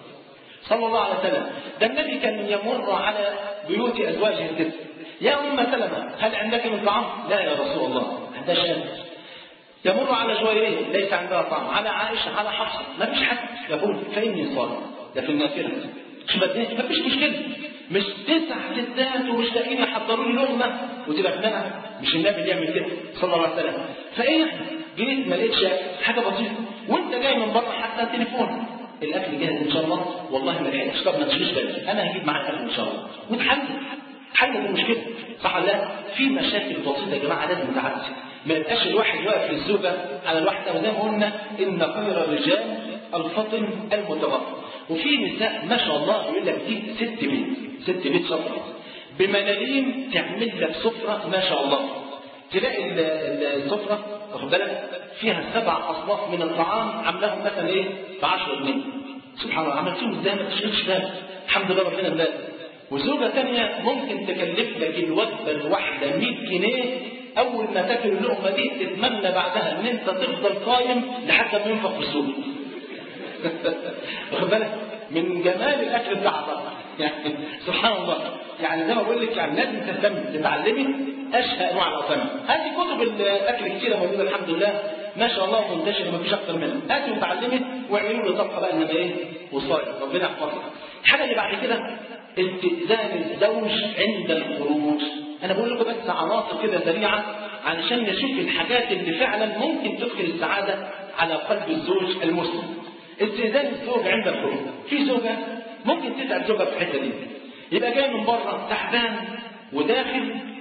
صلى الله عليه وسلم، ده النبي كان يمر على بيوت ازواجه التسع، يا ام سلمة هل عندك من طعام؟ لا يا رسول الله عندها شيء. يمر على جويرية ليس عندها طعام، على عائشة على حفصة ما فيش حد، يقول فإني صائم. ده في النافلة مش بديت ما فيش مشكلة، مش تسع ستات ومش لاقيين يحضروا لي لقمة وتبقى خناقة، مش النبي اللي يعمل كده صلى الله عليه وسلم. فإيه جيت ما لقيتش حاجة بسيطة وأنت جاي من بره حتى التليفون الأكل جاهز إن شاء الله، والله ما لقيتش، طب ما تشيلش بالك أنا هجيب معاك أكل إن شاء الله وتحل حل المشكلة، صح ولا لا؟ في مشاكل بسيطة يا جماعة لازم تعدي، ما يبقاش الواحد واقف للزوجة على الواحدة، وزي ما قلنا إن خير الرجال الفطن المتوفى. وفي نساء ما شاء الله يقول لك دي ست بيت، ست بيت شطرة بملاليم تعمل لك سفرة ما شاء الله، تلاقي السفرة واخد بالك فيها سبع أصناف من الطعام عاملاهم مثلا إيه ب عشرة جنيه، سبحان الله عملتهم إزاي ما تشغلش بالك، الحمد لله ربنا مبارك. وزوجة ثانية ممكن تكلف لك الوجبة الواحدة مية جنيه، أول ما تاكل اللقمة دي تتمنى بعدها إن أنت تفضل قايم لحد ما ينفخ في السوق. واخد بالك؟ من جمال الأكل بتاعها يعني سبحان الله. يعني زي ما بقول لك يعني لازم تهتم تتعلمي أشهى أنواع الأطعمة. هذه كتب الأكل كتيرة موجودة الحمد لله ما شاء الله منتشرة ما فيش أكتر منها. هاتوا وتعلمي واعملوا له طبخة بقى إنما إيه وصاية ربنا يحفظك. الحاجة اللي بعد كده استئذان الزوج عند الخروج. أنا بقول لكم بس عناصر كده سريعة علشان نشوف الحاجات اللي فعلا ممكن تدخل السعادة على قلب الزوج المسلم. استئذان الزوج عند الخروج. في زوجة ممكن تتعب زوجها في الحتة دي، يبقى جاي من بره تعبان وداخل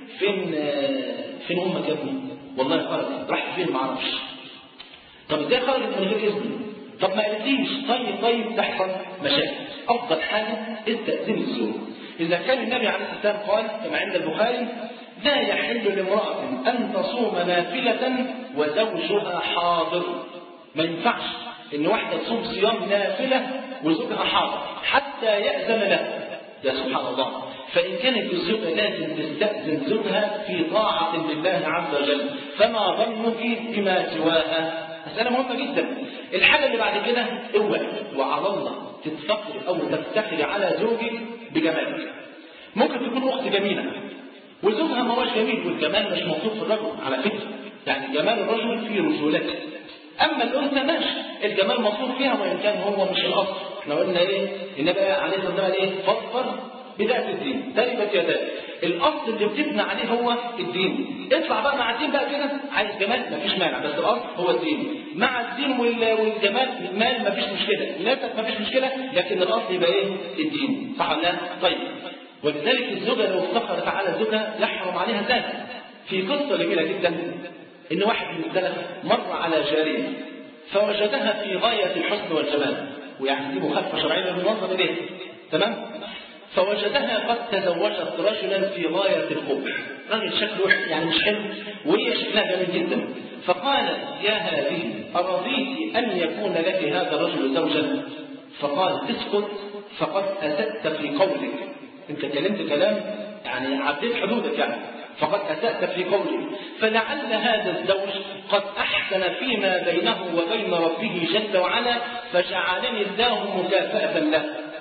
فين فين امك يا ابني؟ والله خرجت. راح فين؟ ما اعرفش. طب ازاي خرجت من غير اذن؟ طب ما قالتليش. طيب طيب تحصل مشاكل. افضل حاجه استاذن الزوج. اذا كان النبي عليه الصلاه والسلام قال كما عند البخاري: لا يحل لامراه ان تصوم نافله وزوجها حاضر. ما ينفعش ان واحده تصوم صيام نافله وزوجها حاضر حتى يأذن له. يا سبحان الله. فإن كانت الزوجة لازم تستأذن زوجها في طاعة لله عز وجل، فما ظنك بما سواها؟ مسألة مهمة جدا. الحاجة اللي بعد كده: اوعي وعلى الله تتفخر أو تفتخري على زوجك بجمالك. ممكن تكون أخت جميلة وزوجها ما هوش جميل، والجمال مش مطلوب في الرجل على فكرة، يعني جمال الرجل في رجولته. أما الأنثى ماشي، الجمال مطلوب فيها وإن كان هو مش الأصل. احنا قلنا إيه؟ النبي عليه الصلاة والسلام إيه؟ فاظفر بذات الدين تربت يداك. الأصل اللي بتبنى عليه هو الدين. اطلع بقى مع الدين بقى كده، عايز جمال مفيش مانع، بس الأصل هو الدين. مع الدين والجمال المال مفيش مشكلة، ناسك مفيش مشكلة، لكن الأصل يبقى إيه؟ الدين. صح ولا لا؟ طيب. ولذلك الزوجة لو افتخرت على زوجها يحرم عليها ذلك. في قصة جميلة جدا: إن واحد من السلف مر على جارية فوجدها في غاية الحسن والجمال، ويعني دي مخالفة شرعية بالنظر إليه، تمام؟ فوجدها قد تزوجت رجلا في غاية القبح، رجل شكله يعني مش حلو وهي شكلها جميل جدا. فقال: يا هذه أرضيت أن يكون لك هذا الرجل زوجا؟ فقال: اسكت فقد أسأت في قولك، أنت كلمت كلام يعني عديت حدودك يعني، فقد أسأت في قولك، فلعل هذا الزوج قد أحسن فيما بينه وبين ربه جل وعلا فجعلني الله مكافأة له،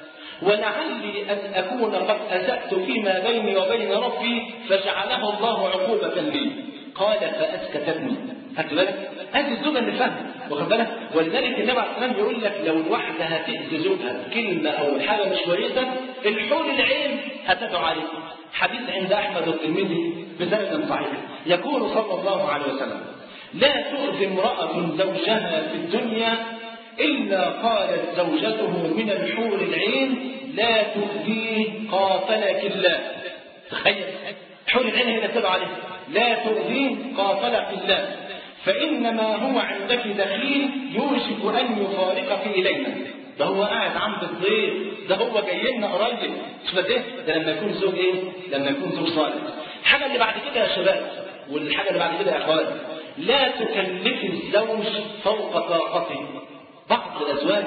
ولعلي أن أكون قد أسأت فيما بيني وبين ربي فجعله الله عقوبة لي. قال: فأسكتتني. خدت بالك؟ هذه الزوجة اللي فاهمة، واخد بالك؟ ولذلك النبي عليه الصلاة والسلام يقول لك: لو الواحدة هتأذي زوجها كلمة أو حاجة مش كويسة، الحور العين هتدعو عليكم. حديث عند أحمد والترمذي بسند صحيح، يقول صلى الله عليه وسلم: لا تؤذي امرأة زوجها في الدنيا إلا قالت زوجته من الحور العين: لا تؤذيه قاتلك الله. تخيل، حور العين هي اللي تدعو عليه: لا تؤذيه قاتلك الله، فإنما هو عندك دخيل يوشك أن يفارقك إلينا. ده هو قاعد عند الضيف، ده هو جاي لنا قريب. شوف ده ده لما يكون زوج ايه؟ لما يكون زوج صالح. الحاجه اللي بعد كده يا شباب، والحاجه اللي بعد كده يا اخوان: لا تكلف الزوج فوق طاقته. بعض الازواج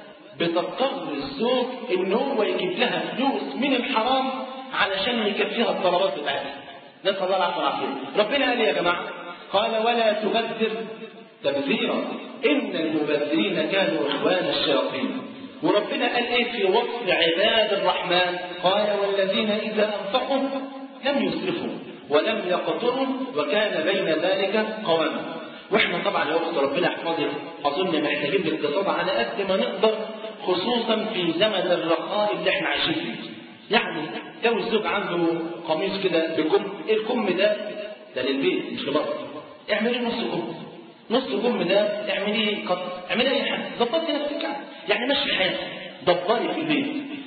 بتضطر الزوج ان هو يجيب لها فلوس من الحرام علشان يكفيها الطلبات بتاعتها. نسال الله العافيه والعافيه. ربنا قال يا جماعه، قال: ولا تبذر تبذيرا إن المبذرين كانوا إخوان الشياطين. وربنا قال إيه في وصف عباد الرحمن؟ قال: والذين إذا أنفقوا لم يسرفوا ولم يقتروا وكان بين ذلك قواما. وإحنا طبعا يا أخت ربنا يحفظك أظن محتاجين الاقتصاد على قد ما نقدر، خصوصا في زمن الرخاء اللي إحنا عايشين فيه. يعني لو الزوج عنده قميص كده بكم، الكم ده ده للبيت مش لبره، اعملي نص كم، نص كم ده اعمليه قط، اعملي اي حاجه، ظبطي نفسك يعني مشي حياتك، دبري في البيت.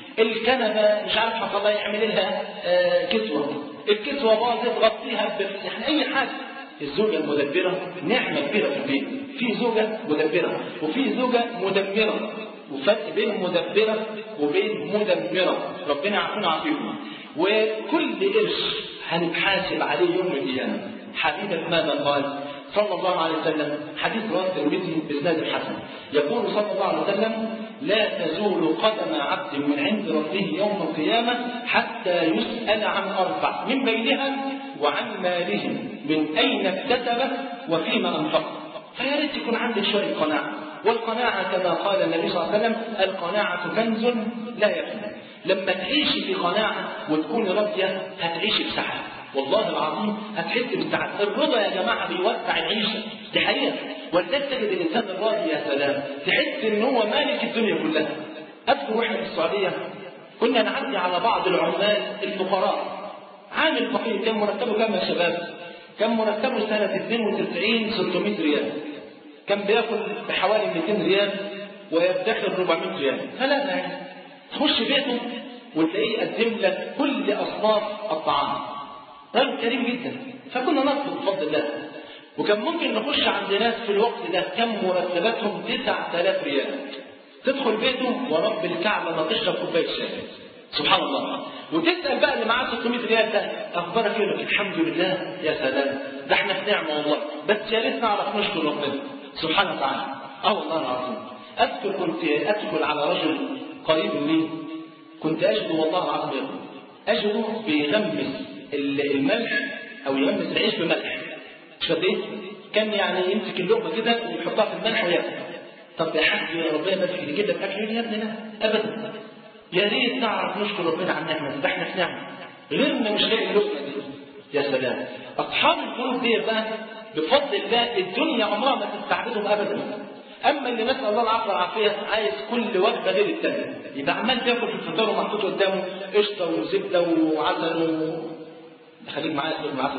الكنبه مش عارف حصل لها يعمل لها آه كسوه، الكسوه باظت غطيها يعني اي حاجه. الزوجه المدبره نعمه كبيره في البيت. في زوجه مدبره وفي زوجه مدمره، وفرق بين مدبره وبين مدمره. ربنا يعافينا ويعافيكم. وكل قرش هنتحاسب عليه يوم القيامه. حبيبك ماذا قال صلى الله عليه وسلم؟ حديث رواه الترمذي بإسناد الحسن، يقول صلى الله عليه وسلم: لا تزول قدم عبد من عند ربه يوم القيامة حتى يسأل عن أربع، من بينها وعن ماله من أين اكتسبه وفيما أنفقه. فيا ريت يكون عندك شوية قناعة، والقناعة كما قال النبي صلى الله عليه وسلم: القناعة كنز لا يفنى. لما تعيشي في قناعة وتكوني راضية هتعيشي بسعادة، والله العظيم هتحس بالسعادة. الرضا يا جماعة بيوسع العيشة، دي حقيقة. ولذلك تجد الإنسان الراضي يا سلام تحس إن هو مالك الدنيا كلها. أذكر واحنا في السعودية كنا نعدي على بعض العمال الفقراء، عامل فقير كان مرتبه كام يا شباب؟ كان مرتبه سنة اثنين وتسعين ستمائة ريال، كان بياكل بحوالي مئتين ريال ويدخر أربعمائة ريال. فلا يعني تخش بيته وتلاقيه يقدم لك كل أصناف الطعام، رجل كريم جدا. فكنا نطلب بفضل الله، وكان ممكن نخش عند ناس في الوقت ده كم مرتباتهم تسعة آلاف ريال، تدخل بيتهم ورب الكعبة ما تشرب كوباية شاي. سبحان الله. وتسأل بقى اللي معاه ستمائة ريال ده أخبارك إيه؟ الحمد لله. يا سلام، ده احنا في نعمة والله، بس يا ريت نعرف نشكر ربنا سبحانه وتعالى. اه والله العظيم. أذكر كنت أدخل على رجل قريب لي، كنت أجد والله العظيم أجده بيغمس الملح أو يغمس العيش بملح. مش قد إيه؟ كان يعني يمسك اللقمة كده ويحطها في الملح وياكل. طب يا حاج يا ربنا ما في يجيب لك أكل؟ يا ابني لا أبدا. يا ريت نعرف نشكر ربنا على النعمة، ده احنا في نعمة، غيرنا مش لاقي اللقمة دي. يا سلام. أصحاب القلوب دي بقى بفضل الله الدنيا عمرها ما تستعبدهم أبدا. أما اللي نسأل الله العافية والعافية عايز كل وجبة غير الثانية، يبقى عمال بياكل في الفطار ومحطوط قدامه قشطة وزبدة وعسل و خليك معايا تقول معاك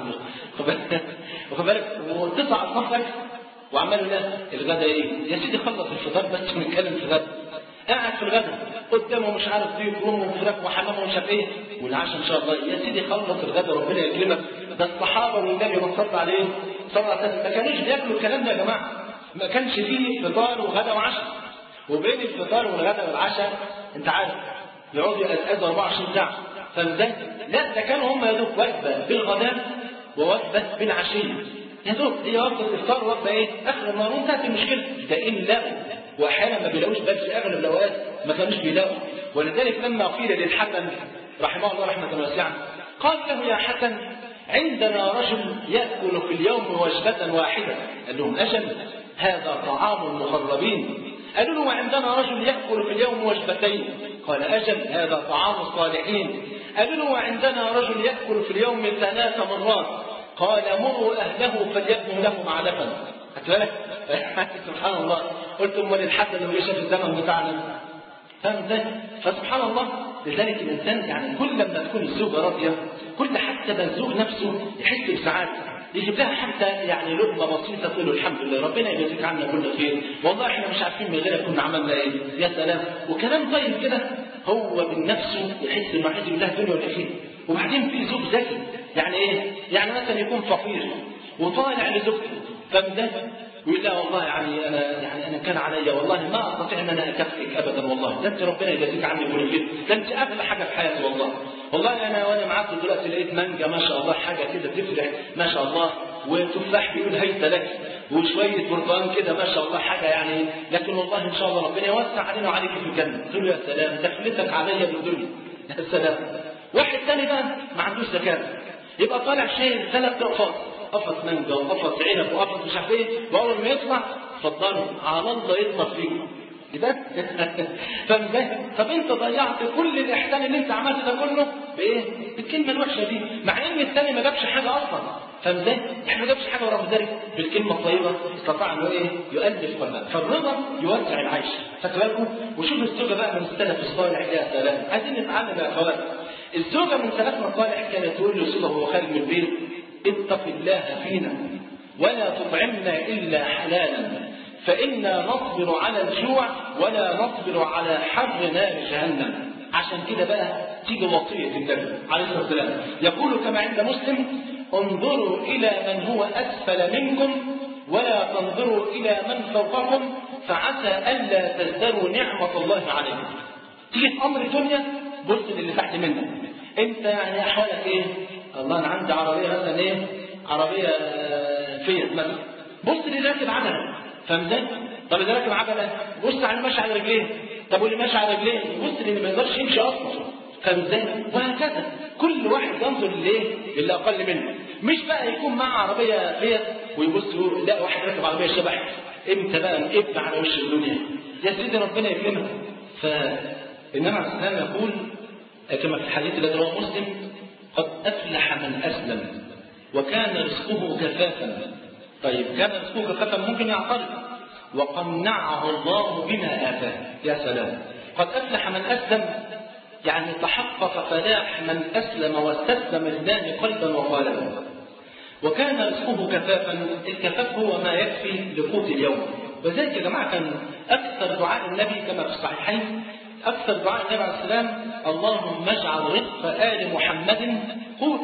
واخد بالك، وتسع أصناف أكل وعمال يقول لا الغدا إيه؟ يا سيدي خلص الفطار بس ونتكلم في الغدا. قاعد في الغدا قدامه مش عارف ضيوف روم وفراخ وحمام ومش عارف ايه، والعشاء ان شاء الله. يا سيدي خلص الغدا ربنا يكرمك. ده الصحابه والنبي ما صلى عليه صلى الله عليه وسلم ما كانوش بياكلوا الكلام ده يا جماعه. ما كانش فيه فطار وغدا وعشاء، وبين الفطار والغدا والعشاء انت عارف يقعدوا يقعدوا أربعة وعشرين ساعه. فازاي؟ لا ده كانوا هم يا دوب وجبه بالغداء ووجبه بالعشيه. يا دوب هي وجبه الفطار ووجبه ايه؟ اخر النهار وانتهت المشكله. ده ان لقوا، واحيانا ما بيلاقوش، بل في اغلب الاوقات ما كانوش بيلاقوا. ولذلك لما قيل للحسن رحمه الله رحمه واسعه قال له يا حسن عندنا رجل ياكل في اليوم وجبه واحده. قال لهم اجل هذا طعام المقربين. قالوا له وعندنا رجل ياكل في اليوم وجبتين. قال اجل هذا طعام الصالحين. قالوا له وعندنا رجل ياكل في اليوم ثلاث مرات. قال مروا اهله فليبنوا له معلفا. خدت بالك؟ سبحان الله. قلت امال الحسن اللي شاف الزمن بتاعنا فاهم ازاي؟ فسبحان الله. لذلك الانسان يعني كل لما تكون الزوجه راضيه، كل حتى ما الزوج نفسه يحس بسعاده، يجيب لها حتى يعني لقمه بسيطه تقول له الحمد لله ربنا يجازيك عنا كل خير، والله احنا مش عارفين من غيرك كنا عملنا ايه، يا سلام. وكلام طيب كده هو من نفسه يحس انه عايز يقول لها الدنيا والاخره. وبعدين في زوج ذكي، يعني ايه؟ يعني مثلا يكون فقير وطالع لزوجته فمده ويقول لا والله يعني انا يعني انا كان عليا والله ما استطيع ان انا اكفيك ابدا، والله ده انت ربنا يجازيك عني كل خير، ده انت اغلى حاجه في حياتي والله. والله انا وانا معاك دلوقتي لقيت مانجا ما شاء الله حاجه كده تفرح ما شاء الله، وتفاح بيقول هيت لك، وشويه برتقال كده ما شاء الله حاجه يعني، لكن والله ان شاء الله ربنا يوسع علينا وعليك في الجنه. قلت له يا سلام دخلتك عليا بالدنيا يا سلام. واحد ثاني بقى ما عندوش زكاه، يبقى طالع شايل ثلاث اقفاص، قفص مانجا وقفص عنب وقفص مش عارف ايه، واول ما يطلع اتفضلوا على الله يطلع فيكم. كده فاهم ازاي؟ طب انت ضيعت كل الاحسان اللي انت عملته ده كله بايه؟ بالكلمه الوحشه دي، مع ان الثاني ما جابش حاجه اصلا. فاهم ازاي؟ احنا ما جابش حاجه ورغم ذلك بالكلمه الطيبه استطاع انه ايه؟ يؤلف قلبك. فالرضا يوسع العيش. خدتوا بالكم؟ وشوف الزوجه بقى من السلف الصالح يا سلام، عايزين نتعلم يا اخوات. الزوجه من سلفنا الصالح كانت تقول لزوجها وهو خارج من البيت اتق الله فينا ولا تطعمنا الا حلالا فإنا نصبر على الجوع ولا نصبر على حر نار جهنم. عشان كده بقى تيجي وصية النبي عليه الصلاة والسلام يقول كما عند مسلم انظروا إلى من هو أسفل منكم ولا تنظروا إلى من فوقكم فعسى ألا تزدروا نعمة الله عليكم. تيجي في أمر الدنيا بص للي تحت منك. أنت يعني أحوالك إيه؟ الله أنا عندي عربية مثلا إيه؟ عربية فيت مثلا، بص للي راكب عجلة. فاهم ازاي؟ طب اللي راكب عجله بص على اللي ماشي على رجليه، طب واللي ماشي على رجليه بص للي ما يقدرش يمشي اصلا. فاهم ازاي؟ وهكذا كل واحد ينظر للايه؟ للي اقل منه. مش بقى يكون معاه عربيه فيت ويبص يقول لا واحد راكب عربيه شبح، امتى بقى نقب على وش الدنيا؟ يا سيدي ربنا يكرمك. فالنبي عليه السلام يقول كما في الحديث الذي رواه مسلم قد افلح من اسلم وكان رزقه كفافا. طيب كان رزقه كفافا ممكن يعترض وقنعه الله بما آتاه. يا سلام. قد أفلح من أسلم يعني تحقق فلاح من أسلم واستسلم لله قلبا وقالبا. وكان رزقه كفافا، الكفاف هو ما يكفي لقوت اليوم. وذلك يا جماعة كان أكثر دعاء النبي كما في الصحيحين، أكثر دعاء النبي عليه السلام اللهم اجعل رزق آل محمد قوتا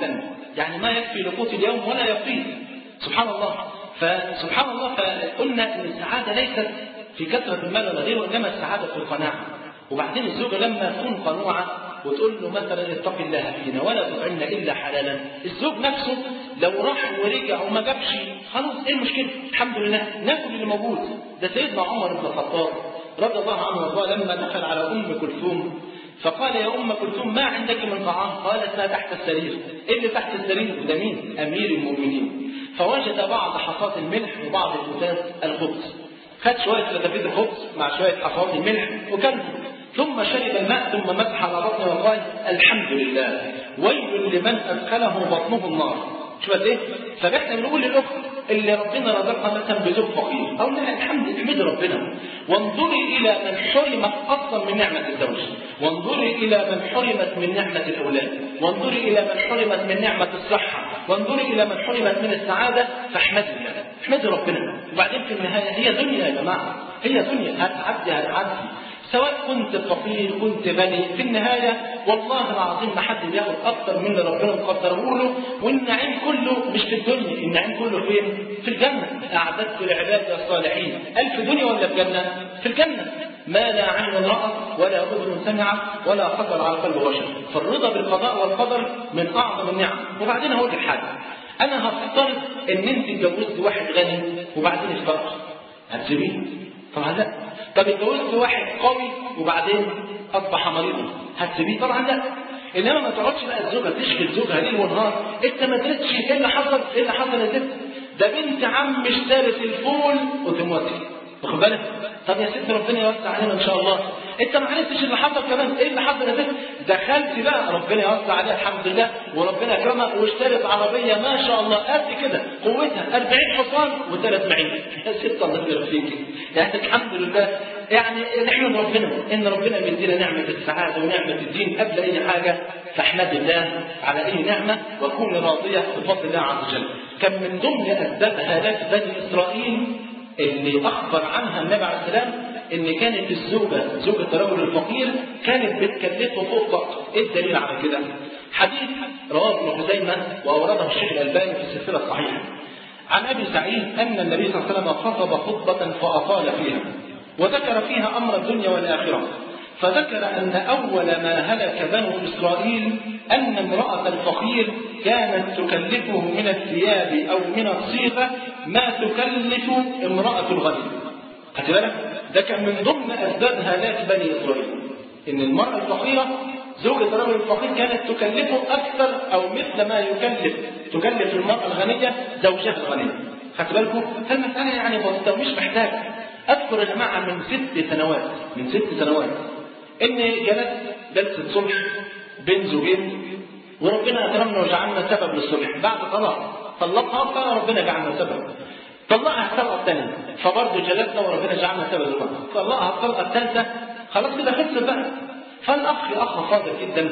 يعني ما يكفي لقوت اليوم ولا يفيض. سبحان الله. فسبحان الله، فقلنا ان السعاده ليست في كثره المال ولا غيره، انما السعاده في القناعه. وبعدين الزوجه لما تكون قنوعه وتقول له مثلا اتق الله فينا ولا تطعمنا الا حلالا، الزوج نفسه لو راح ورجع وما جابش خلاص ايه المشكله؟ الحمد لله ناكل اللي موجود. ده سيدنا عمر بن الخطاب رضي الله عنه وارضاه لما دخل على ام كلثوم فقال يا ام كلثوم ما عندك من طعام؟ قالت ما تحت السرير. ايه اللي تحت السرير؟ وده مين؟ امير المؤمنين. فوجد بعض حصات الملح وبعض فتات الخبز، خد شويه فتافيت الخبز مع شويه حصات الملح وكله، ثم شرب الماء ثم مسح على بطنه وقال الحمد لله ويل لمن ادخله بطنه النار. شو قد ايه؟ فاحنا بنقول للاخت اللي ربنا رزقها مثلا بزوج فقير او لها الحمد احمد ربنا، وانظري الى من حرمت اصلا من نعمه الزوج، وانظري الى من حرمت من نعمه الاولاد، وانظري الى من حرمت من نعمه الصحه، وانظري الى من حرمت من السعاده، فاحمدي الله، احمدي ربنا. وبعدين في النهايه هي دنيا يا جماعه، هي دنيا هتعدي هتعدي، سواء كنت فقير كنت غني، في النهايه والله العظيم ما حد بياخد اكتر من اللي ربنا مقدره له، والنعيم كله مش في الدنيا، النعيم كله فين؟ في الجنه. اعددت لعبادي الصالحين الف دنيا ولا في الجنه؟ في الجنه. ما لا عين رأت ولا أذن سمعت ولا خطر على قلب بشر. فالرضا بالقضاء والقدر من اعظم النعم. وبعدين هقول لك حاجه، انا هفترض ان انت اتجوزت واحد غني وبعدين افتقر، هتسيبيه؟ طبعا لا. طب اتجوزت واحد قوي وبعدين اصبح مريضا، هتسيبيه؟ طبعا لا. انما ما تقعدش بقى الزوجه تشكي الزوجها ليل ونهار، انت ما درتش ايه اللي حصل؟ ايه اللي حصل يا ست؟ ده بنت عم اشترت الفول وتموتي، واخد بالك؟ طب يا ست ربنا يوسع علينا ان شاء الله. انت ما عرفتش اللي حصل كمان، ايه اللي حصل يا ست؟ دخلت بقى ربنا يوسع عليها الحمد لله وربنا كرمها واشترت عربيه ما شاء الله قد كده قوتها أربعين حصان وثلاث معين. يا ست الله يبارك فيكي، يعني الحمد لله. يعني نحمد ربنا ان ربنا بيدينا نعمه السعاده ونعمه الدين قبل اي حاجه، فاحمد الله على اي نعمه وكوني راضيه بفضل الله عز وجل. كان من ضمن اسباب هلاك بني اسرائيل اللي اخبر عنها النبي عليه السلام ان كانت الزوجه زوجه الرجل الفقير كانت بتكلفه فوق طاقته. ايه الدليل على كده؟ حديث رواه ابن خزيمه واورده الشيخ الالباني في السلسله الصحيحه عن ابي سعيد ان النبي صلى الله عليه وسلم خطب خطبه فاطال فيها وذكر فيها امر الدنيا والاخره، فذكر ان اول ما هلك بنو اسرائيل ان امراه الفقير كانت تكلفه من الثياب او من الصيغه ما تكلف امراه الغني. خدت بالك؟ ده كان من ضمن اسباب هلاك بني اسرائيل ان المراه الفقيره زوجة الرجل الفقير كانت تكلفه اكثر او مثل ما يكلف تكلف المراه الغنيه زوجها الغني. خدت بالكم؟ فالمساله يعني بسيطه مش محتاج. اذكر يا جماعه من ست سنوات من ست سنوات ان جلست جلسه صلح بين زوجين وربنا اكرمنا وجعلنا سبب للصلح بعد طلاق. طلقها فربنا جعلنا سبب. طلقها الطلقه الثانيه فبرضه جلسنا وربنا جعلنا سبب للطلاق. طلقها الطلقه الثالثه خلاص كده خلصت بقى. فالاخ اخ فاضل جدا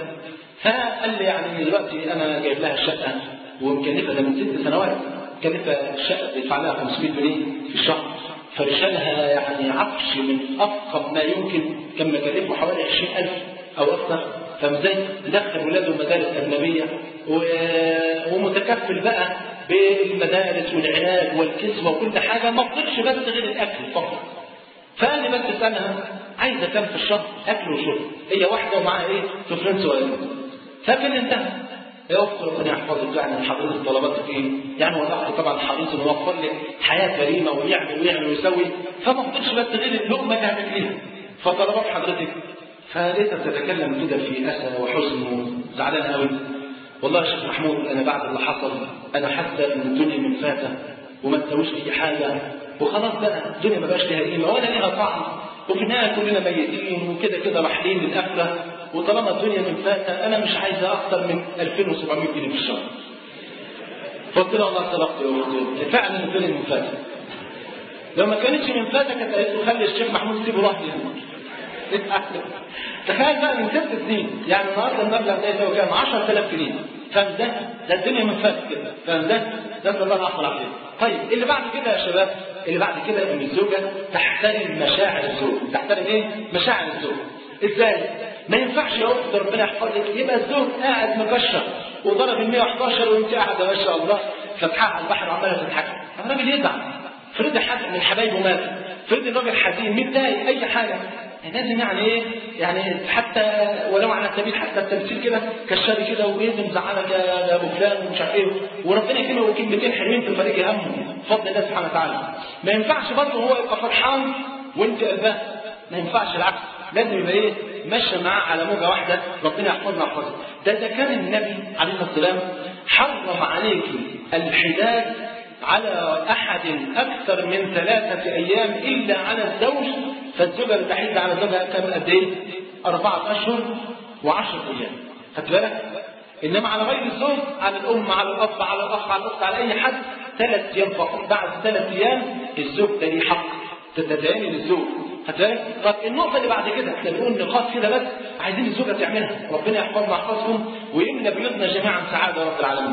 فقال لي يعني دلوقتي انا جايب لها الشقه ومكلفه ده من ست سنوات مكلفه الشقه بيدفع لها خمسمائة جنيه في الشهر، فرشالها يعني عفش من افخم ما يمكن كان مكلفه حوالي عشرين ألف او اكثر. فازاي يدخل ولاده مدارس اجنبيه ومتكفل بقى بالمدارس والعلاج والكسوه وكل حاجه، ما فضلش بس غير الاكل فقط. فقال لي بس اسالها عايزه كام في الشهر اكل وشرب، هي واحده ومعاها ايه طفلين صغيرين. فكان انتهى. يا اخت ربنا يحفظك يعني حضرتك طلباتك ايه؟ يعني هو الاخ طبعا حريص انه يوفر لك حياه كريمه ويعمل ويعمل ويسوي، فما فضلش بس غير اللقمه تعمل فطلبات حضرتك. فليست تتكلم كده في اسى وحزن وزعلان قوي. والله يا شيخ محمود انا بعد اللي حصل انا حاسه ان الدنيا منفاته وما تسويش اي حاجه وخلاص بقى الدنيا ما بقاش لها قيمه ولا لها طعم وفي النهايه كلنا ميتين وكده كده رايحين للاخره، وطالما الدنيا منفاته انا مش عايزه اكثر من ألفين وسبعمائة جنيه في الشهر. قلت له الله صدقت يا اختي فعلا الدنيا منفاته. لو ما كانتش منفاته كانت قالت له خلي الشيخ محمود يسيبه راح تخيل بقى من ست سنين يعني النهارده المبلغ ده يساوي كام؟ عشرة آلاف جنيه. فاهم ده؟ ده الدنيا منفاته كده. فاهم ده؟ ده الله العفو العافيه. طيب اللي بعد كده يا شباب اللي بعد كده ان الزوجه تحترم مشاعر الزوج. تحترم ايه؟ مشاعر الزوج. ازاي؟ ما ينفعش يا اخت ربنا يحفظك يبقى الزوج قاعد مكشر وضرب ال مية وحداشر وانت قاعده ما شاء الله فتحها على البحر وعماله تضحك. الراجل يزعل، فرد حد من حبايبه مات، فرد الراجل حزين متضايق اي حاجه، لازم يعني ايه يعني حتى ولو على سبيل حتى التمثيل كده كالشر كده وايه مزعلك يا ابو فلان ومش عارف ايه، وربنا يكرمه كلمتين حلوين في فريق همه بفضل الله سبحانه وتعالى. ما ينفعش برضه هو يبقى فرحان وانت قلبان، ما ينفعش العكس، لازم يبقى ايه ماشي معاه على موجه واحده. ربنا يحفظنا ويحفظه. ده ده كان النبي عليه الصلاه والسلام حرم عليك الحداد على أحد أكثر من ثلاثة أيام إلا على الزوج، فالزوجة بتحيد على زوجها كم قد إيه؟ أربعة أشهر وعشرة أيام. خدت بالك؟ إنما على غير الزوج، على الأم، على الأب، على الأخ، على الأخت، على أي حد ثلاث أيام فقط. بعد ثلاث أيام الزوج ده ليه حق تتدين للزوج. خدت بالك؟ طب النقطة اللي بعد كده احنا بنقول نقاط كده بس عايزين الزوجة تعملها، ربنا يحفظنا ويحفظكم ويملى بيوتنا جميعا سعادة رب العالمين.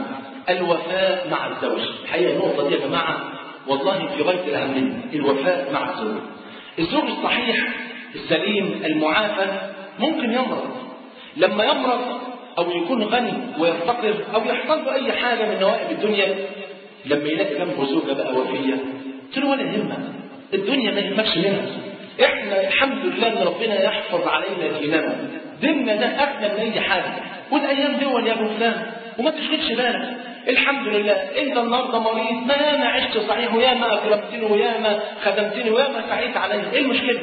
الوفاء مع الزوج. الحقيقة النقطة دي يا جماعة والله في غاية الأهمية، الوفاء مع الزوج. الزوج الصحيح السليم المعافى ممكن يمرض، لما يمرض أو يكون غني ويفتقر أو يحصل له أي حاجة من نوائب الدنيا، لما يلاقي جنبه زوجة بقى وفية قلت له ولا يهمك، الدنيا ما يهمكش منها، احنا الحمد لله ان ربنا يحفظ علينا ديننا، ديننا ده اغنى من اي حاجه، والايام دول يا ابو فلان وما تشغلش بالك، الحمد لله انت النهارده مريض، ما ياما عشت صحيح وياما اكرمتني وياما خدمتني وياما سعيت علي، ايه المشكله؟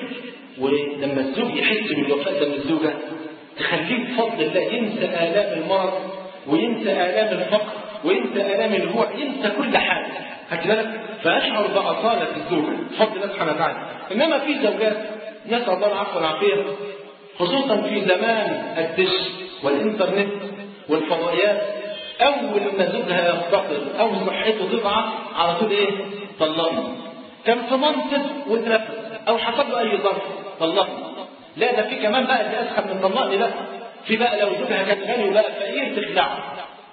ولما الزوج يحس بالوفاء ده من الزوجه تخليه بفضل الله ينسى الام المرض وينسى الام الفقر وينسى الام الجوع، ينسى كل حاجه. خدت بالك؟ فاشعر باصاله الزوجه بفضل الله سبحانه وتعالى. انما في زوجات نسال الله العفو والعافيه خصوصا في زمان الدش والانترنت والفضائيات، اول ما زوجها يفتقر او صحته تضعف على طول ايه؟ طلقني. كان في منصب واترفض او حصل له اي ظرف طلقني. لا ده في كمان بقى اللي اسخن من طلقني ده، في بقى لو زوجها كان غني وبقى فقير تخلعه.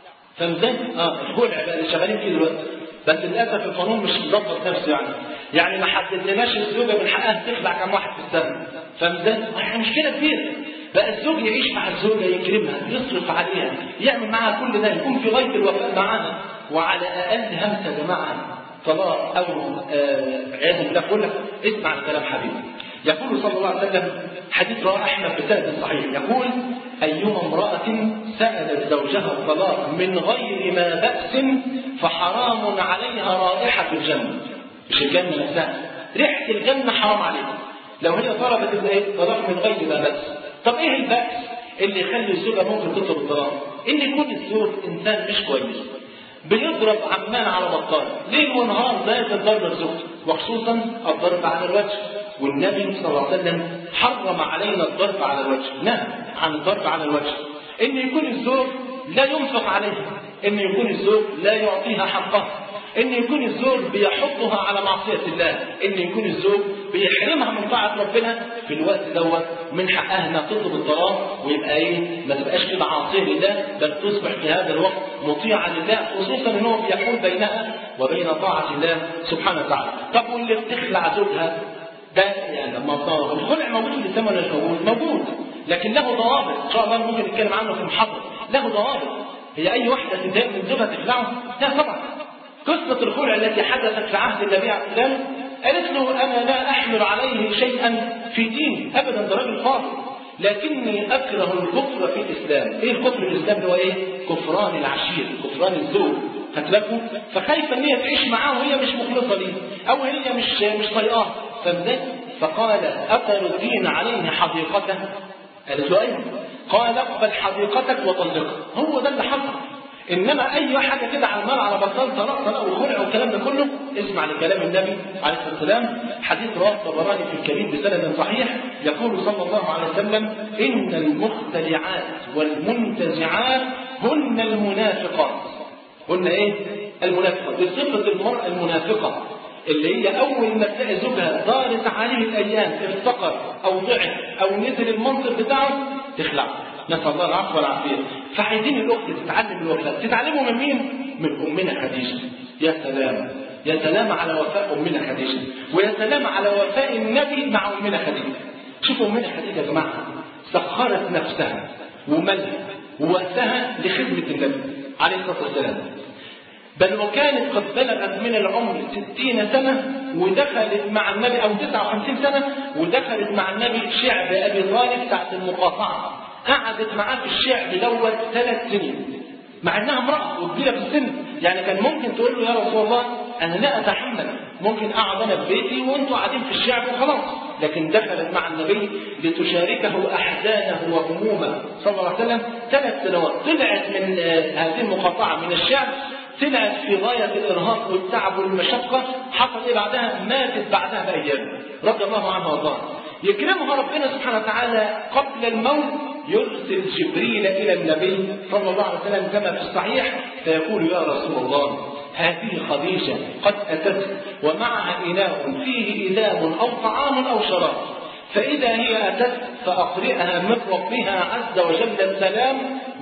فمزاج اه الخلع بقى اللي شغالين فيه دلوقتي، بس للاسف القانون مش مظبط نفسه يعني يعني ما حددناش الزوجه من حقها تخلع كم واحد في السنه. فمزاج اه مشكله كبيره بقى، الزوج يعيش مع الزوجه يكرمها يصرف عليها يعمل معاها كل ده، يكون في غايه الوفاء معاها، وعلى اقل همسه يا جماعه طلاق او عياذا بالله بقول لك اسمع الكلام حبيبي. يقول صلى الله عليه وسلم حديث رواه احمد بسند صحيح، يقول ايما امراه سالت زوجها الطلاق من غير ما باس فحرام عليها رائحه الجنه. مش الجنه نفسها، ريحه الجنه حرام عليها لو هي طلبت الطلاق من غير ما باس. طب ايه البأس اللي يخلي الزوجه ممكن تطلب الطلاق؟ ان يكون الزوج انسان مش كويس بيضرب عمال على بطال ليل ونهار زائد الضرب زوجته، وخصوصا الضرب على الوجه، والنبي صلى الله عليه وسلم حرم علينا الضرب على الوجه، نهى عن الضرب على الوجه. ان يكون الزوج لا ينفق عليها، ان يكون الزوج لا يعطيها حقها، ان يكون الزوج بيحطها على معصيه الله، ان يكون الزوج بيحرمها من طاعه ربنا في الوقت دوت من حقها انها تطلب الطلاق، ويبقى ايه ما تبقاش كده عاصيه لله، بل تصبح في هذا الوقت مطيعه لله، خصوصا ان هو بيحول بينها وبين طاعه الله سبحانه وتعالى. طب واللي بتخلع زوجها ده يعني لما الخلع موجود في الاسلام ولا مش موجود؟ موجود، لكن له ضوابط ان شاء الله ممكن نتكلم عنه في محاضره، له ضوابط. هي اي واحده تتضايق من زوجها تخلعه؟ لا طبعا. قصة الخلع التي حدثت في عهد النبي عليه السلام قالت له أنا لا أحمل عليه شيئا في دين أبدا، ده راجل فاضل، لكني أكره الكفر في الإسلام. إيه الكفر في الإسلام؟ هو إيه؟ كفران العشير، كفران الزوج. خدت بالكم؟ فخايفة إن هي تعيش معاه وهي مش مخلصة ليه، أو هي مش مش طايقاه، فبدأ فقال أتردين عليه حديقته؟ قالت له أيوه. قال اقبل حديقتك وطلقها. هو ده اللي حصل. انما اي حاجه كده على المال على بطال طلاق طلاق وخلع والكلام ده كله، اسمع لكلام النبي عليه الصلاه والسلام. حديث رواه الطبراني في الكبير بسند صحيح، يقول صلى الله عليه وسلم ان المختلعات والمنتزعات هن المنافقات. هن ايه؟ المنافقات. بصفه المراه المنافقه اللي هي اول ما تلاقي زوجها دارت عليه الايام افتقر او ضعف او نزل المنصب بتاعه تخلع. نسأل الله العفو والعافية. فعايزين الأخت تتعلم الوفاء، تتعلموا من مين؟ من أمنا خديجة. يا سلام يا سلام على وفاء أمنا خديجة، ويا سلام على وفاء النبي مع أمنا خديجة. شوفوا أمنا خديجة يا جماعة سخرت نفسها ومالها ووقتها لخدمة النبي. عليه الصلاة والسلام، بل وكانت قد بلغت من العمر ستين سنة ودخلت مع النبي، أو تسعة وخمسين سنة ودخلت مع النبي شعب أبي طالب ساعة المقاطعة، قعدت معاه في الشعب دوت ثلاث سنين، مع انها امرأة وكبيرة في السن. يعني كان ممكن تقول له يا رسول الله انا لا اتحمل، ممكن اقعد انا في بيتي وانتوا قاعدين في الشعب وخلاص، لكن دخلت مع النبي لتشاركه احزانه وهمومه صلى الله عليه وسلم ثلاث سنوات. طلعت من هذه المقاطعة من الشعب، طلعت في غاية الارهاق والتعب والمشقة. حصل ايه بعدها؟ ماتت بعدها بايام رضي الله عنها وارضاها. يكرمها ربنا سبحانه وتعالى قبل الموت، يرسل جبريل إلى النبي صلى الله عليه وسلم كما في الصحيح، فيقول يا رسول الله هذه خديجة قد أتت ومعها إناء فيه إدام أو طعام أو شراب، فإذا هي أتت فأقرئها من ربها عز وجل السلام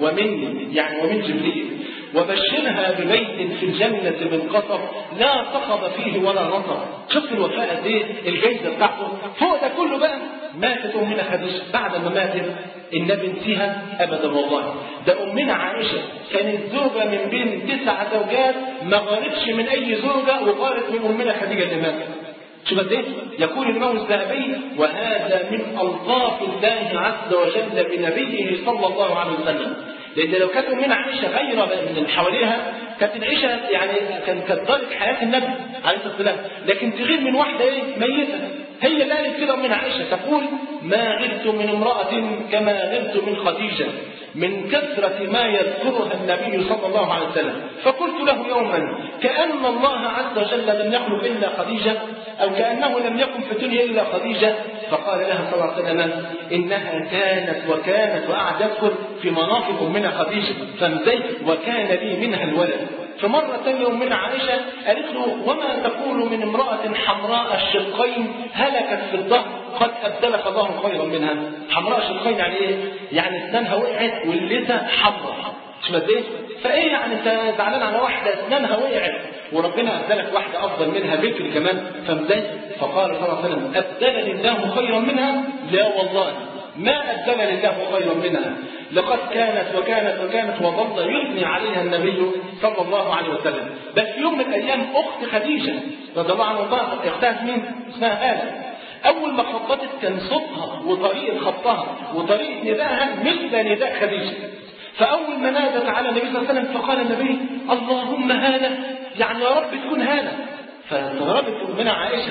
ومني، يعني ومن جبريل، وبشرها ببيت في الجنة من قصب لا صخب فيه ولا نصب. شوف الوفاء دي الجيزة بتاعته فوق ده كله. بقى ماتت أمنا خديجة، بعد ما ماتت النبي نسيها أبدا والله. ده أمنا عائشة كانت زوجة من بين تسع زوجات، ما غارتش من أي زوجة وغارت من أمنا خديجة اللي ماتت. شوف قد ايه؟ يقول الإمام الذهبي وهذا من ألطاف الله عز وجل بنبيه صلى الله عليه وسلم. لأن لو كانت أمنا عائشة غير من اللي حواليها كانت العيشة يعني كانت ضارت حياة النبي عليه الصلاة والسلام، لكن تغير من واحدة ايه؟ ميتة. هي اللي قالت كده أمنا عائشة تقول ما غرت من امرأة كما غرت من خديجة من كثرة ما يذكرها النبي صلى الله عليه وسلم. فقلت له يوما كأن الله عز وجل لم يخلق إلا خديجة، أو كأنه لم يكن في الدنيا إلا خديجة. فقال لها صلى الله عليه وسلم إنها كانت وكانت وقعد يذكر في مناقب أمنا خديجة فمزيت وكان لي منها الولد. فمرة ثانية أمنا عائشة قالت له وما تقول من امرأة حمراء الشقين هلكت في الظهر قد أبدلك الله خيرا منها. حمراء الشقين يعني إيه؟ يعني اسنانها وقعت واللثة حمراء. مش مزيت؟ فإيه يعني أنت زعلان على واحدة اسنانها وقعت وربنا أبدلك واحدة أفضل منها بكر كمان فمزيت؟ فقال صلى الله عليه وسلم أبدلني الله خيرا منها؟ لا والله ما أبدلني الله خيرا منها، لقد كانت وكانت وكانت وظل يثني عليها النبي صلى الله عليه وسلم. بل في يوم من الأيام أخت خديجة رضي الله عنها اختها مين؟ اسمها آلة. أول ما خطبت كان صوتها وطريقة خطها وطريقة ندائها مثل نداء خديجة. فأول ما نادت على النبي صلى الله عليه وسلم فقال النبي اللهم هالة، يعني يا رب تكون هالة. فاستغربت أمنا عائشة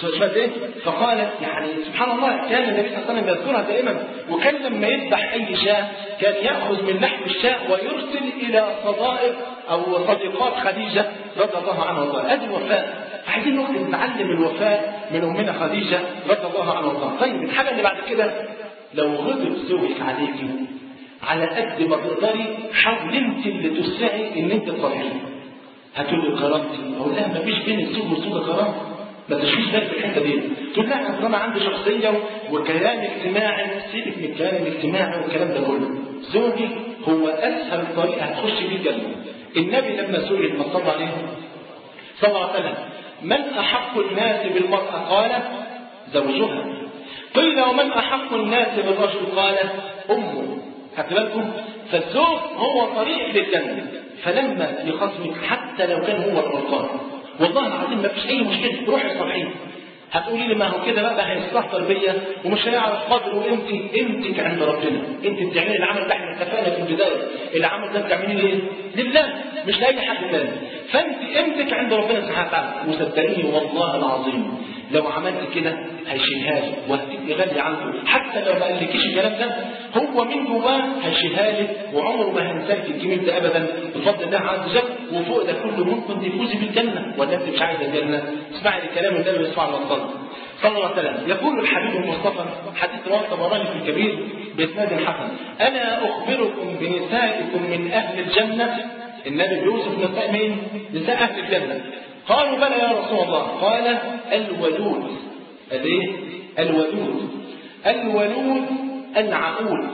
فقالت يعني سبحان الله كان النبي صلى الله عليه وسلم يذكرها دائما، وكان لما يذبح أي شاة كان يأخذ من لحم الشاة ويرسل إلى صدائق أو صديقات خديجة رضي الله عنها وارضاها. أدي الوفاء. عايزين نقعد نتعلم الوفاء من أمنا خديجة رضي الله عنها وارضاها. طيب الحاجة اللي بعد كده لو غضب زوجك عليكي على قد ما تقدري حاولي انت اللي تسعي ان انت تصلحيه. هتقول لي كرامتي، اقول لها ما فيش بين الزوج والزوجه كرامه، ما تشوفيش بالك في الحته دي. تقول لها انا عندي شخصيه وكيان اجتماعي، سيبك من الكيان الاجتماعي والكلام ده كله. زوجي هو اسهل طريقه هتخش بيه الجنه. النبي لما سئل ما صلى عليه صلى الله عليه وسلم من احق الناس بالمراه؟ قال زوجها. قيل ومن احق الناس بالرجل؟ قال امه. خدت بالكم؟ فالزوج هو طريق للجنه. فلما يخصمك حتى لو كان هو الغلطان والله العظيم ما فيش اي مشكله، روح الصحيح. هتقولي لي ما هو كده بقى هيستهتر بيا ومش هيعرف قدره وقيمتي. قيمتك عند ربنا. انت بتعملي العمل ده، احنا اتفقنا في البدايه العمل ده بتعمليه ليه؟ لله مش لاي حد تاني. فانت قيمتك عند ربنا سبحانه وتعالى. وصدقيني والله العظيم لو عملت كده هيشيلها لك وهتبقي غالي عنده، حتى لو ما قالكيش الكلام ده هو من جواه هيشيلها لك وعمره ما هينساك الجميل ده ابدا بفضل الله عز وجل. وفوق ده كله ممكن تفوزي بالجنه ولا انت مش عايزه الجنه؟ اسمعي لكلام النبي صلى الله عليه وسلم صلى الله عليه وسلم. يقول الحبيب المصطفى حديث رواه الطبراني في الكبير باسناد حسن انا اخبركم بنسائكم من اهل الجنه. النبي بيوصف نساء مين؟ نساء اهل الجنه. قالوا بلى يا رسول الله. قال الودود. الايه؟ الودود. الولود العقول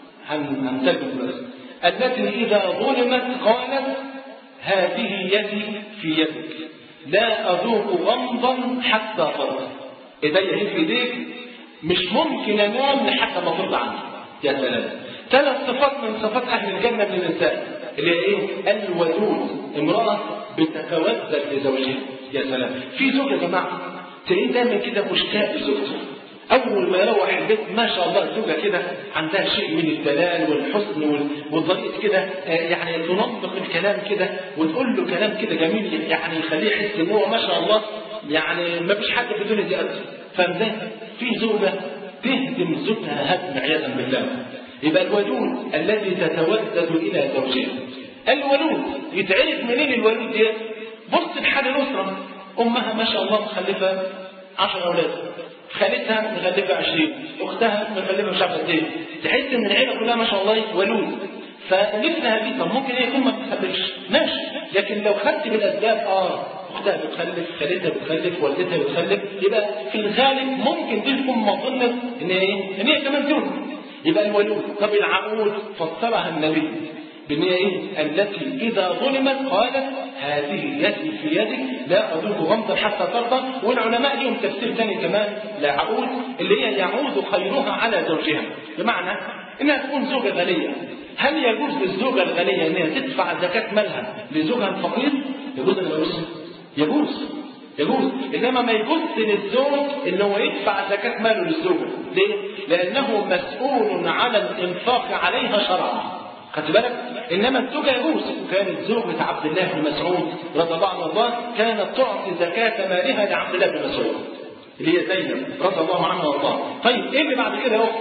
هنترجم بس. التي اذا ظلمت قالت هذه يدي في يدك لا اذوق غمضا حتى ترضى. ايديا في ايديك مش ممكن انام لحتى ما ترضى عني. يا سلام. ثلاث صفات من صفات اهل الجنه من النساء. اللي هي ايه؟ الودود، امرأة بتتودد لزوجها. يا سلام، في زوج يا جماعة تلاقيه دايما كده مشتاق لزوجته، أول ما يروح البيت ما شاء الله الزوجة كده عندها شيء من الدلال والحسن والضريق كده، يعني تنطق الكلام كده وتقول له كلام كده جميل يعني يخليه يحس إن هو ما شاء الله يعني ما فيش حد في الدنيا دي قده. فاهم؟ في زوجة تهدم زوجها هدم عياذا بالله. يبقى الودود الذي تتودد إلى زوجها. الولود يتعرف منين الولود دي؟ بص لحال الأسرة، أمها ما شاء الله مخلفة عشر أولاد، خالتها مخلفة عشرين، أختها مخلفة مش عارفة إيه، تحس إن العيلة كلها ما شاء الله ولود. فلسنا هذه طب ممكن هي يكون ما بتخلفش ماشي، لكن لو خدت بالأسباب آه أختها بتخلف، خالتها بتخلف، والدتها بتخلف، يبقى في الغالب ممكن دي تكون مظنة إن إيه؟ إن هي كمان تولد. يبقى الولود. طب العقود فسرها النبي بأن هي إيه؟ التي إذا ظلمت قالت هذه يدي في يدك لا أذوق غمضا حتى ترضى. والعلماء لهم تفسير ثاني كمان لعقود اللي هي يعود خيرها على زوجها، بمعنى إنها تكون زوجة غنية. هل يجوز للزوجة الغنية إنها تدفع زكاة مالها لزوجها الفقير؟ يجوز ولا يجوز؟ يجوز يجوز إنما ما يجوز للزوج إنه هو يدفع زكاة ماله للزوجة. ليه؟ لأنه مسؤول على الإنفاق عليها شرعا. خدت بالك؟ إنما الزوجة يجوز. كانت زوجة عبد الله بن مسعود رضي الله عنه وارضاه كانت تعطي زكاة مالها لعبد الله بن مسعود اللي هي زينب رضي الله عنها وارضاه. طيب إيه اللي بعد كده يا أخت؟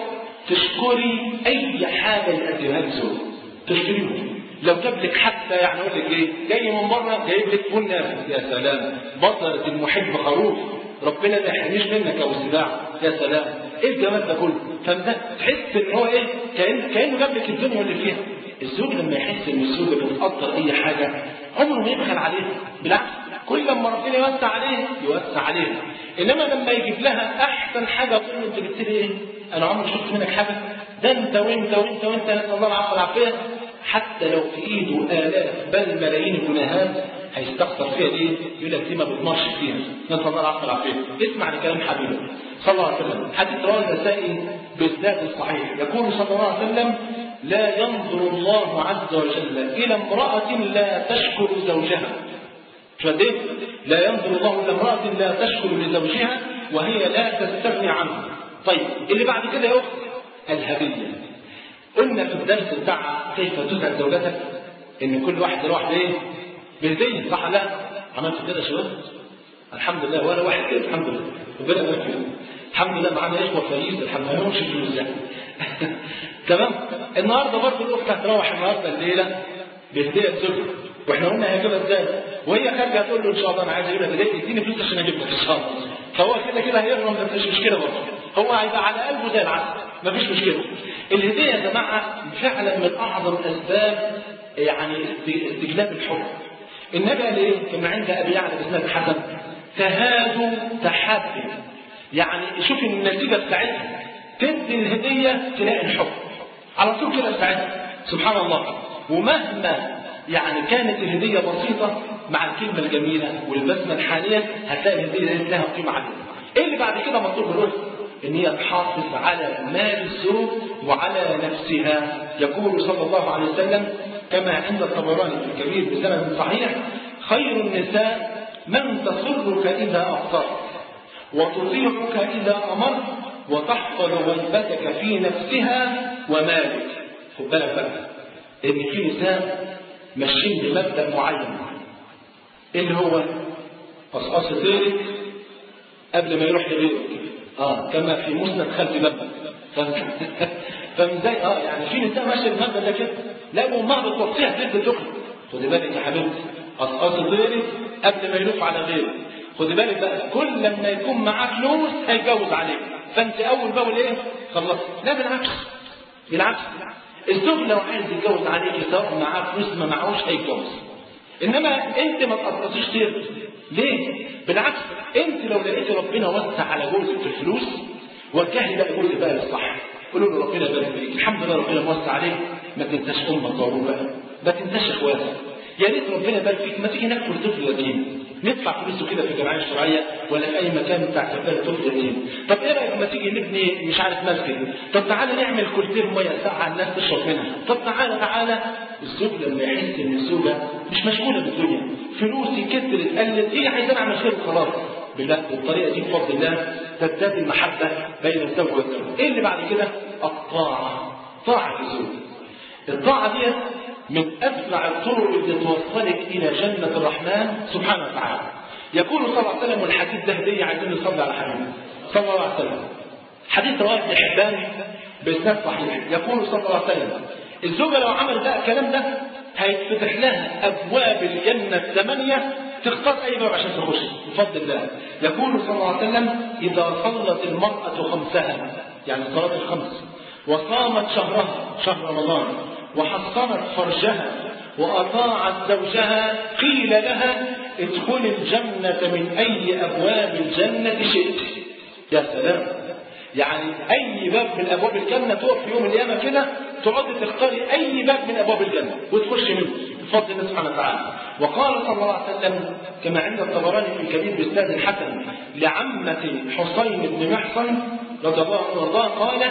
تشكري أي حاجة يقدمها للزوج، تشكريه. لو جاب لك حتى يعني أقول لك إيه؟ جاي من بره جايب لك فول يا سلام، بطلة المحب خروف، ربنا ما يحرمنيش منك يا أبو السباع، يا سلام، إيه الجمال ده كله؟ فده تحس إن هو إيه؟ كأن كأنه جاب لك الدنيا اللي فيها. الزوج لما يحس ان الزوجه بتقدر اي حاجه عمره ما يبخل عليها، بالعكس كل لما ربنا يوسع عليه يوسع عليها. انما لما يجيب لها احسن حاجه تقول له انت جبت لي ايه؟ انا عمري شفت منك حاجه، ده انت وانت وانت وانت نسال الله العفو والعافيه. حتى لو في ايده الاف بل ملايين الجنيهات هيستخسر فيها دي، يقول لك دي ما بتمرش فيها، نسال الله العفو والعافيه. اسمع لكلام حبيبه صلى الله عليه وسلم، حديث رواه النسائي باسناد صحيح، يقول صلى الله عليه وسلم: لا ينظر الله عز وجل إلى امرأة لا تشكر زوجها. فده لا ينظر الله إلى امرأة لا تشكر لزوجها وهي لا تستغني عنه. طيب اللي بعد كده يا أخت الهدية. قلنا في الدرس بتاع كيف تسعد زوجتك إن كل واحد يروح بإيه؟ بهدية، صح لا؟ عملت كده يا شباب؟ الحمد لله، ولا واحد كده الحمد لله، ربنا يبارك فيكم. الحمد لله معانا إخوة فايز، الحمد لله مش فلوس تمام. النهارده برضه الاخت هتروح النهارده الليله بهديه زوجها، واحنا قلنا هيجيبها ازاي؟ وهي خارجه هتقول له ان شاء الله انا عايز اجيب لك هديه، اديني فلوس عشان اجيب لك ان شاء الله. فهو كده كده هيغرم، مفيش مشكله برضه، هو هيبقى على قلبه زي العسل، مفيش مشكله. الهديه يا جماعه فعلا من اعظم اسباب يعني استجلاب الحب. النبي قال ايه؟ كما عند ابي يعلى باسناد حسن: تهادوا تحابوا. يعني شوف النتيجه بتاعتها، تدي الهديه تلاقي الحب على طول كده ساعتها، سبحان الله. ومهما يعني كانت الهديه بسيطه مع الكلمه الجميله والبسمه الحانيه هتلاقي الهديه دي لها قيمه عاليه. ايه اللي بعد كده مطلوب الرجل؟ ان هي تحافظ على مال الزوج وعلى نفسها. يقول صلى الله عليه وسلم كما عند الطبراني في الكبير بسند صحيح: خير النساء من تسرك اذا افطرت وتطيعك اذا امرت وتحفظ غيبتك في نفسها ومالك. خد بالك بقى ان في نساء ماشيين بمبدا معين اللي هو قصقص غيرك قبل ما يروح لغيرك، اه كما في مسند خلف بابا. فمن زي اه يعني في نساء ماشيه بالمبدا ده كده، لا وامها بتوصيها تدي تخرج. خدي بالك يا حبيبتي، قصقص غيرك قبل ما يلف على غيرك. خدي بالك بقى كل لما يكون معاه فلوس هيتجوز عليك، فانت اول باول ايه؟ خلص. لا بالعكس، بالعكس الزوج لو عايز يتجوز عليك سواء معاه فلوس ما معهوش هيتجوز. انما انت ما تقطعيش خير. ليه؟ بالعكس انت لو لقيت ربنا وسع على جوزك في الفلوس وجهي بقى جوزك بقى للصح، قولوا له ربنا يبارك فيك، الحمد لله ربنا موسع عليك، ما تنساش امك ضروري بقى، ما تنساش اخواتك، يا ريت ربنا يبارك فيك، ما تيجي ناكل طفل يتيم، ندفع فلوسه كده في الجمعيه الشرعيه ولا في اي مكان بتاع كفاله طفل يتيم. طب ايه رايك ما تيجي نبني مش عارف مسجد، طب تعالى نعمل كولتين ميه ساقعه الناس تشرب منها، طب تعالى تعالى الزوج لما يحس ان الزوجه مش مشغوله بالدنيا، فلوسي كترت قلت، هي عايزه اعمل خير خلاص، بالله بالطريقه دي بفضل الله تزداد المحبه بين الزوج والزوجه. ايه اللي بعد كده؟ الطاعه، طاعه الزوج. الطاعه دي من اسرع الطرق اللي توصلك الى جنه الرحمن سبحانه وتعالى. يقول صلى الله عليه وسلم، والحديث ده هديه عايزين نصلي على حبيبنا صلى الله عليه وسلم، حديث رواه ابن حبان بإسناد صحيح، يقول صلى الله عليه وسلم: الزوجة لو عملت بقى الكلام ده هيتفتح لها أبواب الجنة الثمانية، تختار أي باب عشان تخش بفضل الله. يقول صلى الله عليه وسلم: إذا صلت المرأة خمسها، يعني صلاة الخمس، وصامت شهرها شهر رمضان، وحصنت فرجها، وأطاعت زوجها، قيل لها: ادخل الجنة من أي أبواب الجنة شئت. يا سلام، يعني أي باب من أبواب الجنة تقف في يوم القيامة كده تقعدي تختاري أي باب من أبواب الجنة وتخشي منه بفضل الله سبحانه وتعالى. وقال صلى الله عليه وسلم كما عند الطبراني في الكبير بإسناد حسن لعمة حسين بن محصن رضي الله عنه قال: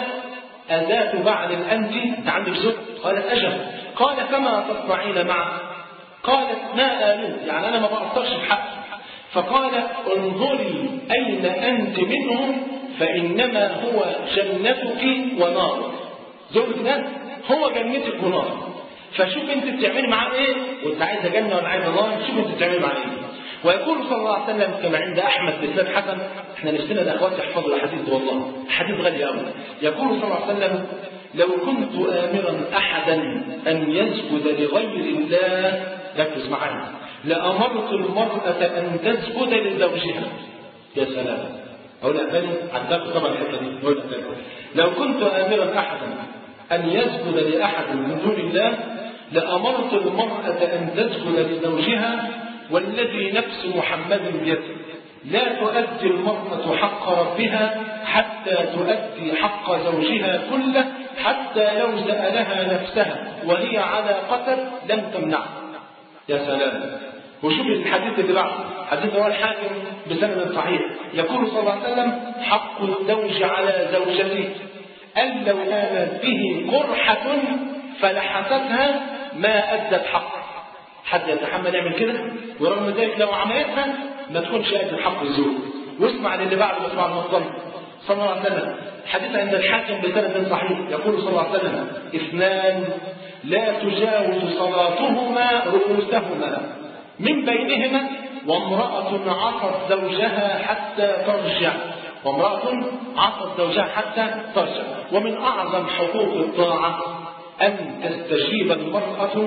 أذات بعل أنت؟ أنت عندك زوج؟ قالت: أجل. قال: فما تصنعين معه؟ قالت: ما آلوه، يعني أنا ما بقصرش بحقي. فقال: انظري أين أنت منه فإنما هو جنتك ونارك. زوجك ده هو جنتك ونارك، فشوف انت بتعملي معاه ايه، وانت عايزه جنه ولا عايزه نار، شوف انت بتعملي معاه ايه. ويقول صلى الله عليه وسلم كما عند احمد بن حسن، احنا نفسنا الاخوات يحفظوا الحديث ده والله حديث غالي قوي. يقول صلى الله عليه وسلم: لو كنت امرا احدا ان يسجد لغير الله، ركز معايا، لامرت المراه ان تسجد لزوجها. يا سلام، أقول لك تاني، عداك طبعا الحته دي، أقول لك تاني: لو كنت آمرا أحدا أن يسجد لأحد من دون الله لأمرت المرأة أن تسجد لزوجها، والذي نفس محمد بيده لا تؤدي المرأة حق ربها حتى تؤدي حق زوجها كله، حتى لو سألها نفسها وهي على قتل لم تمنعه. يا سلام. وشوف الحديث اللي بعده، حديث رواه الحاكم بسند صحيح، يقول صلى الله عليه وسلم: حق الزوج على زوجته أن لو آمت به قرحة فلحستها ما أدت حقه. حد يتحمل يعمل كده؟ ورغم ذلك لو عملتها ما تكونش أدت حق الزوج. واسمع للي بعده، اسمع المصطلح صلى الله عليه وسلم، حديث عند الحاكم بسند صحيح، يقول صلى الله عليه وسلم: اثنان لا تجاوز صلاتهما رؤوسهما، من بينهما وامرأة عصت زوجها حتى ترجع، وامرأة عصت زوجها حتى ترجع. ومن أعظم حقوق الطاعة أن تستجيب المرأة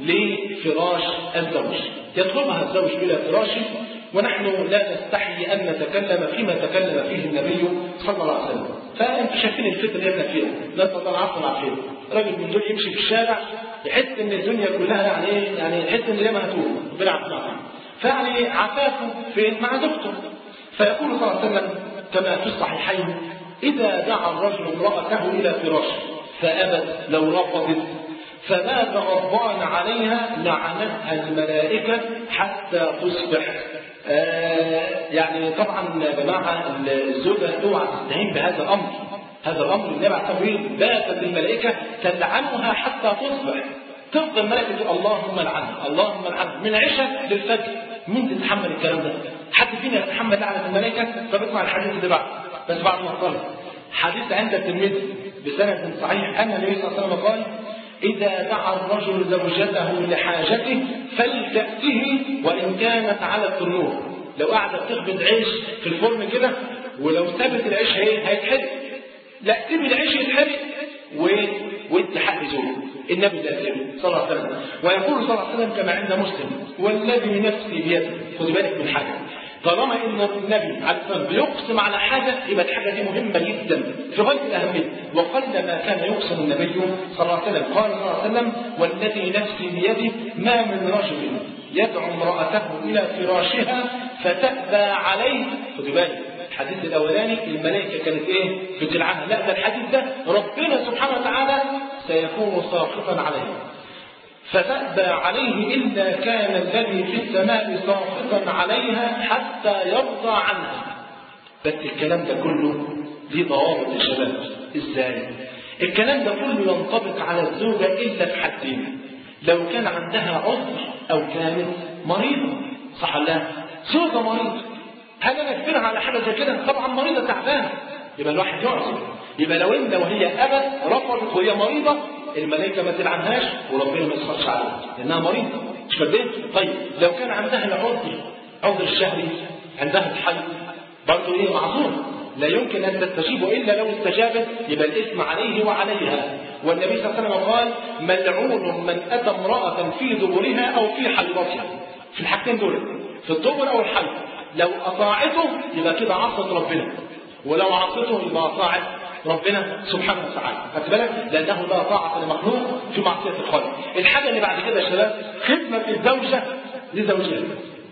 لفراش الزوج، يطلبها الزوج إلى فراشه، ونحن لا نستحي أن نتكلم فيما تكلم فيه النبي صلى الله عليه وسلم. فأنتم شايفين الفتنة اللي احنا فيها، نسأل الله العفو والعافية. راجل من دول يمشي في الشارع يحس ان الدنيا كلها يعني ايه، يعني يحس ان ليه مهتوم بلا عفاف، فيعني عفافه في مع زوجته. فيقول صلى الله عليه وسلم كما في الصحيحين: اذا دعا الرجل امراته الى فراشه فابت لو رفضت فمات غضبان عليها لعنتها الملائكه حتى تصبح. آه يعني طبعا يا جماعه الزوجه اوعى تستهين بهذا الامر، هذا الامر النبي عليه الصلاه والسلام باتت الملائكه تلعنها حتى تصبح، تفضل الملائكه تقول اللهم لعنها اللهم لعنها من العشاء للفجر. مين تتحمل الكلام ده؟ حد فينا يتحمل لعنه الملائكه؟ طب اسمع الحديث اللي بعده بس بعد ما صلى. حديث عند الترمذي بسند صحيح ان النبي صلى الله عليه وسلم قال: اذا دعا الرجل زوجته لحاجته فلتأته وان كانت على التنور. لو قاعده بتخبز عيش في الفرن كده ولو سابت العيش هيتحرق، لا سيب العيش يتحرق وانت حق زوجه. النبي ده صلى الله عليه وسلم. ويقول صلى الله عليه وسلم كما عند مسلم: والذي نفسي بيده. خد بالك من حاجه، طالما ان النبي عليه الصلاه والسلام بيقسم على حاجه يبقى الحاجه دي مهمه جدا في غايه الاهميه. وقل ما كان يقسم النبي صلى الله عليه وسلم. قال صلى الله عليه وسلم: والذي نفسي بيده ما من رجل يدعو امراته الى فراشها فتأبى عليه. خد بالك الحديث الاولاني الملائكه كانت ايه؟ بتلعنها، لا ده الحديث ده ربنا سبحانه وتعالى سيكون ساخطا عليه. فتأبى عليه إلا كان الذي في السماء ساخطا عليها حتى يرضى عنها. بس الكلام ده كله ليه ضوابط يا شباب. ازاي؟ الكلام ده كله ينطبق على الزوجه الا في حدين. لو كان عندها عذر أو كانت مريضة. صح ولا؟ زوجة مريضة، هل أنا أجبرها على حاجة زي كده؟ طبعا مريضة تعبانة، يبقى الواحد يعذر. يبقى لو إن لو هي أبت رفضت وهي مريضة، الملائكة ما تلعنهاش وربنا ما يسخطش عليها لأنها مريضة. مش فاهم؟ طيب لو كان عندها العذر، عذر الشهري، عندها الحيض، برضه إيه معذور، لا يمكن أن تستجيب إلا لو استجابت، يبقى الإثم عليه وعليها. والنبي صلى الله عليه وسلم قال: ملعون من أتى امرأة في دبرها أو في حيضتها. في الحاجتين دول، في الدبر أو الحيض، لو أطاعته يبقى كده عصت ربنا، ولو عصته يبقى أطاعت ربنا سبحانه وتعالى. خدت بالك؟ لأنه لا طاعة لمخلوق في معصية الخالق. الحاجة اللي بعد كده يا شباب، خدمة الزوجة لزوجها.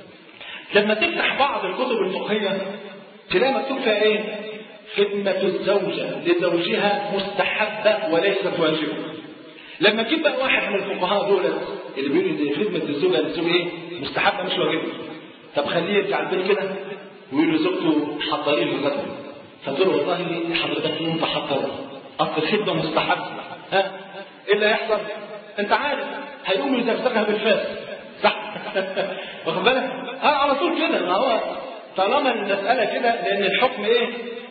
لما تفتح بعض الكتب الفقهية تلاقي مكتوب فيها ايه؟ خدمة الزوجة لزوجها مستحبة وليست واجبة. لما تجيب بقى واحد من الفقهاء دول اللي بيقولوا دي خدمة الزوجة للزوج ايه؟ مستحبة مش واجبة. طب خليه يرجع البيت كده ويقول لزوجته حضري لي الغدا. فتقول له والله حضرتك انت حضر، اصل الخدمة مستحبة. ها؟ ايه اللي هيحصل؟ انت عارف هيقوم يزغزغها بالفاس. صح؟ واخد بالك؟ اه على طول كده. ما هو طالما المسألة كده، لأن الحكم إيه؟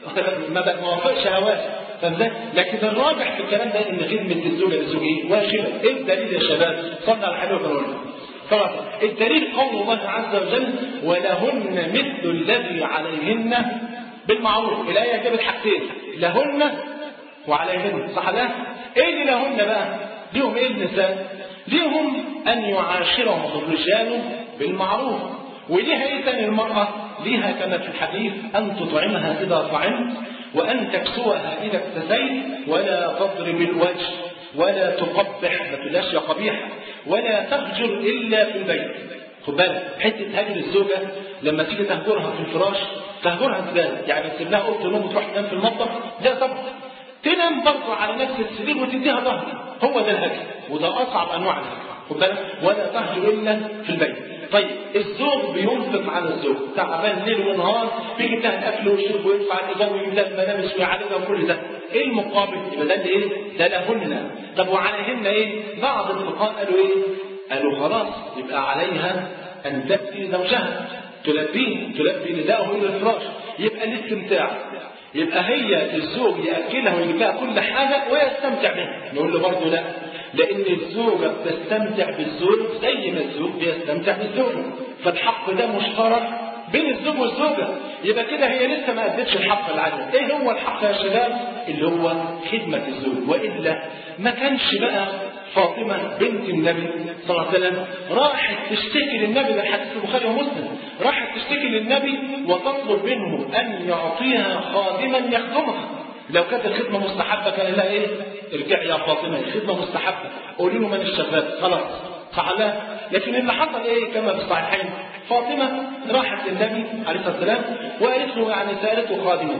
ما وافقش هواس. فاهم؟ لكن الراجح في الكلام ده إن خدمة الزوجة للزوج إيه؟ واجبة. إيه الدليل يا شباب؟ صلى على الحبيب الرسول. طبعا الدليل قول الله عز وجل: ولهن مثل الذي عليهن بالمعروف. الآية جابت حاجتين، لهن وعليهن. صح لا؟ إيه اللي لهن بقى؟ ليهم إيه النساء؟ ليهم أن يعاشرهم الرجال بالمعروف. وليها ايه تاني المرأة؟ ليها كما في الحديث: أن تطعمها إذا طعمت، وأن تكسوها إذا اكتسيت، ولا تضرب الوجه، ولا تقبح، ما تقولهاش يا قبيح، ولا تهجر إلا في البيت. خد بالك، حتة هجر الزوجة لما تيجي تهجرها في الفراش، تهجرها ازاي؟ يعني تسيب لها أوضة النوم وتروح تنام في المطبخ؟ لا طبعا. تنام برضه على نفس السرير وتديها ظهر. هو ده الهجر، وده أصعب أنواع الهجر. خد بالك، ولا تهجر إلا في البيت. طيب الزوج بينفق على الزوج، تعبان ليل ونهار، بيجيب لها الاكل والشرب ويدفع الايجار ويجيب لها الملابس ويعالجها وكل ده. ايه المقابل؟ يبقى ده اللي ايه؟ ده لهن. طب وعليهن ايه؟ بعض الفقهاء قالوا ايه؟ قالوا خلاص يبقى عليها ان تاتي زوجها، تلبيه، تلبي نداءه الى الفراش. يبقى الاستمتاع، يبقى هي الزوج ياكلها ويجيب لها كل حاجه ويستمتع بها. نقول له برضه لا، لأن الزوجة بتستمتع بالزوج زي ما الزوج بيستمتع بالزوجة، فالحق ده مشترك بين الزوج والزوجة. يبقى كده هي لسه ما أدتش الحق اللي عليها. إيه هو الحق يا شباب؟ اللي هو خدمة الزوج. وإلا ما كانش بقى فاطمة بنت النبي صلى الله عليه وسلم راحت تشتكي للنبي، ده الحديث البخاري ومسلم، راحت تشتكي للنبي وتطلب منه أن يعطيها خادما يخدمها. لو كانت الخدمة مستحبة كان لها ايه؟ ارجعي يا فاطمة، الخدمة مستحبة، قولي له من الشغال، خلاص. صح لا؟ لكن اللي حصل ايه كما في الصحيحين؟ فاطمة راحت للنبي عليه الصلاة والسلام وقالت له يعني سألته خادما،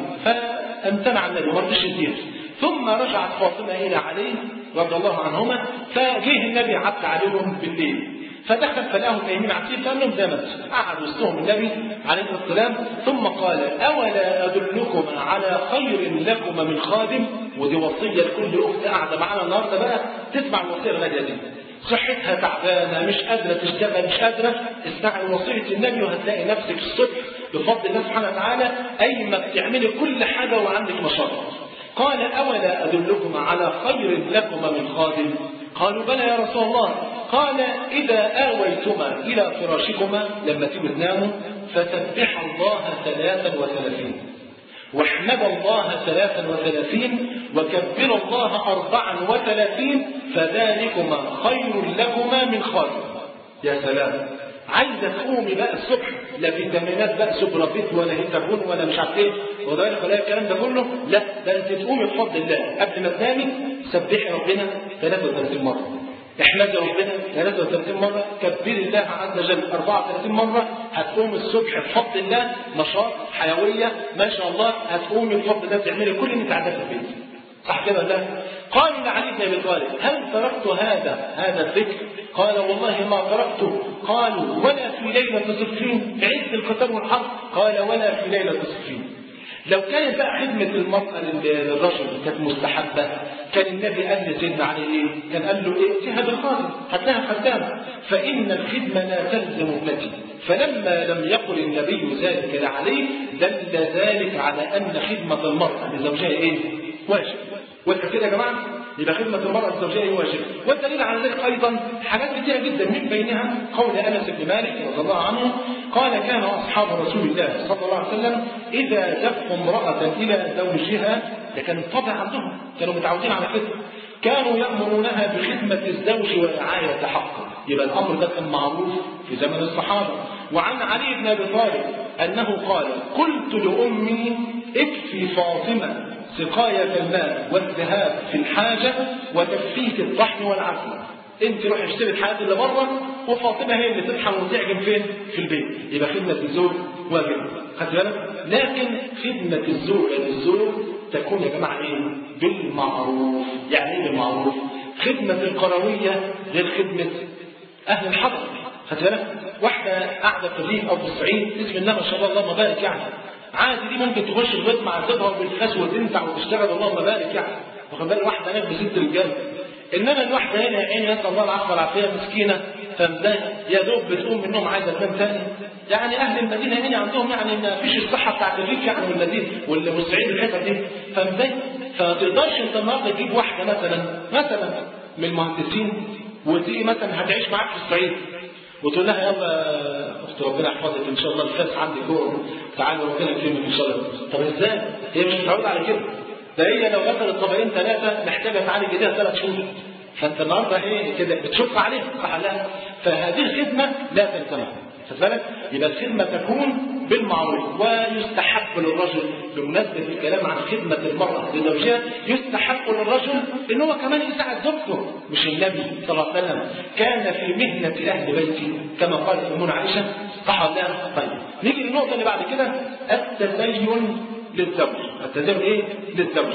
فامتنع النبي وما رضيش يديه. ثم رجعت فاطمة إلى علي رضي الله عنهما، فجه النبي عدى عليهم بالليل، فدخل فلاهم نايمين عسير، فقال لهم دامت، قعد وسطهم النبي عليه الصلاه والسلام، ثم قال: اولا ادلكم على خير لكم من خادم؟ ودي وصيه لكل اخت قاعده معانا النهارده بقى تسمع الوصيه الغاليه دي. صحتها تعبانه، مش قادره تشتغل، مش قادره، اسمعي وصيه النبي وهتلاقي نفسك الصبح بفضل الله سبحانه وتعالى ايما بتعملي كل حاجه وعندك نشاط. قال: اولا ادلكم على خير لكم من خادم؟ قالوا: بلى يا رسول الله. قال: إذا آويتما إلى فراشكما لما تيجوا تناموا فسبح الله ثلاثا وثلاثين، واحمد الله ثلاثا وثلاثين، وكبر الله أربعا وثلاثين، فذلكما خير لكما من خادم. يا سلام! عايزة تقومي بقى الصبح، لا فيتامينات بقى سوبرافيت ولا هيتابون ولا مش عارف ايه وذلك ولا الكلام ده كله، لا، ده انت تقومي بفضل الله قبل ما تنامي سبحي ربنا ثلاثة وثلاثين مرة، احمدي ربنا ثلاثة وثلاثين مرة، كبري الله عز وجل أربعة وثلاثين مرة. هتقومي الصبح بفضل الله نشاط، حيوية، ما شاء الله، هتقومي بفضل الله تعملي كل اللي انت عايزاه في البيت. صح كده ولا لا؟ قالوا لعلي بن ابي طالب: هل تركت هذا هذا الذكر؟ قال: والله ما تركته. قالوا: ولا في ليلة صفين، في عز القتال والحرب؟ قال: ولا في ليلة صفين. لو كانت بقى خدمة المرأة للرجل كانت مستحبة كان النبي قال لسيدنا علي ايه؟ كان قال له ايه؟ ائتها بالخادم، هات لها خدامة، فإن الخدمة لا تلزم ابنتي. فلما لم يقل النبي ذلك لعلي دل ذلك على أن خدمة المرأة لزوجها ايه؟ واجب. وانت كده يا جماعة يبقى خدمة المرأة لزوجها ايه؟ واجب. والدليل على ذلك أيضا حاجات كثيرة جدا، من بينها قول أنس بن مالك رضي الله عنه قال كان أصحاب رسول الله صلى الله عليه وسلم إذا دفوا امرأة إلى زوجها، ده كان الطبع عندهم، كانوا متعودين على كده، كانوا يأمرونها بخدمة الزوج ورعاية حقه. يبقى الأمر ده كان معروف في زمن الصحابة. وعن علي بن أبي طالب أنه قال قلت لأمي اكفي فاطمة سقاية الماء والذهاب في الحاجة وتكفيك الطحن والعسل، انت روح اشتري الحاجات اللي بره وفاطمه هي اللي تطحن وتعجن فين؟ في البيت. يبقى خدمه الزوج واجب، خدت بالك؟ لكن خدمه الزوج للزوج تكون يا جماعه ايه؟ بالمعروف. يعني ايه بالمعروف؟ خدمه القرويه غير خدمه اهل الحضر، خدت بالك؟ واحده قاعده في الريف او في الصعيد بسم الله ما شاء الله اللهم بارك، يعني عادي دي ممكن تخش البيت مع زوجها وبالفاس وتنفع وتشتغل اللهم بارك، يعني واخد بالك؟ واحده هناك بست رجاله. انما الواحده هنا عين نسال الله العفو والعافيه مسكينه فمزاج يا دوب بتقوم منهم عايزه تنام ثاني. يعني اهل المدينه هنا عندهم يعني ما فيش الصحه بتاعت الريف يعني والمدينه والصعيد الحته دي فمزاج. فما تقدرش انت النهارده تجيب واحده مثلا مثلا من المهندسين وتيجي مثلا هتعيش معاك في الصعيد وتقول لها يلا اخت ربنا يحفظك ان شاء الله الفاس عندك جوه تعالي ربنا يكرمك ان شاء الله. طب ازاي؟ هي مش متعوده على كده. ده هي لو غسلت طبقين ثلاثه محتاجه تعالج ايديها ثلاث شهور. فانت النهارده ايه كده بتشق عليها صح لا؟ فهذه الخدمه لا تلزمها. خد بالك؟ يبقى الخدمه تكون بالمعروف. ويستحب للرجل بمناسبه الكلام عن خدمه المراه لزوجها يستحب للرجل ان هو كمان يساعد زوجته. مش النبي صلى الله عليه وسلم كان في مهنه اهل بيته كما قالت امنا عائشه صح ولا لا؟ طيب نيجي للنقطه اللي بعد كده التزين للزوج. التزين ايه؟ للزوج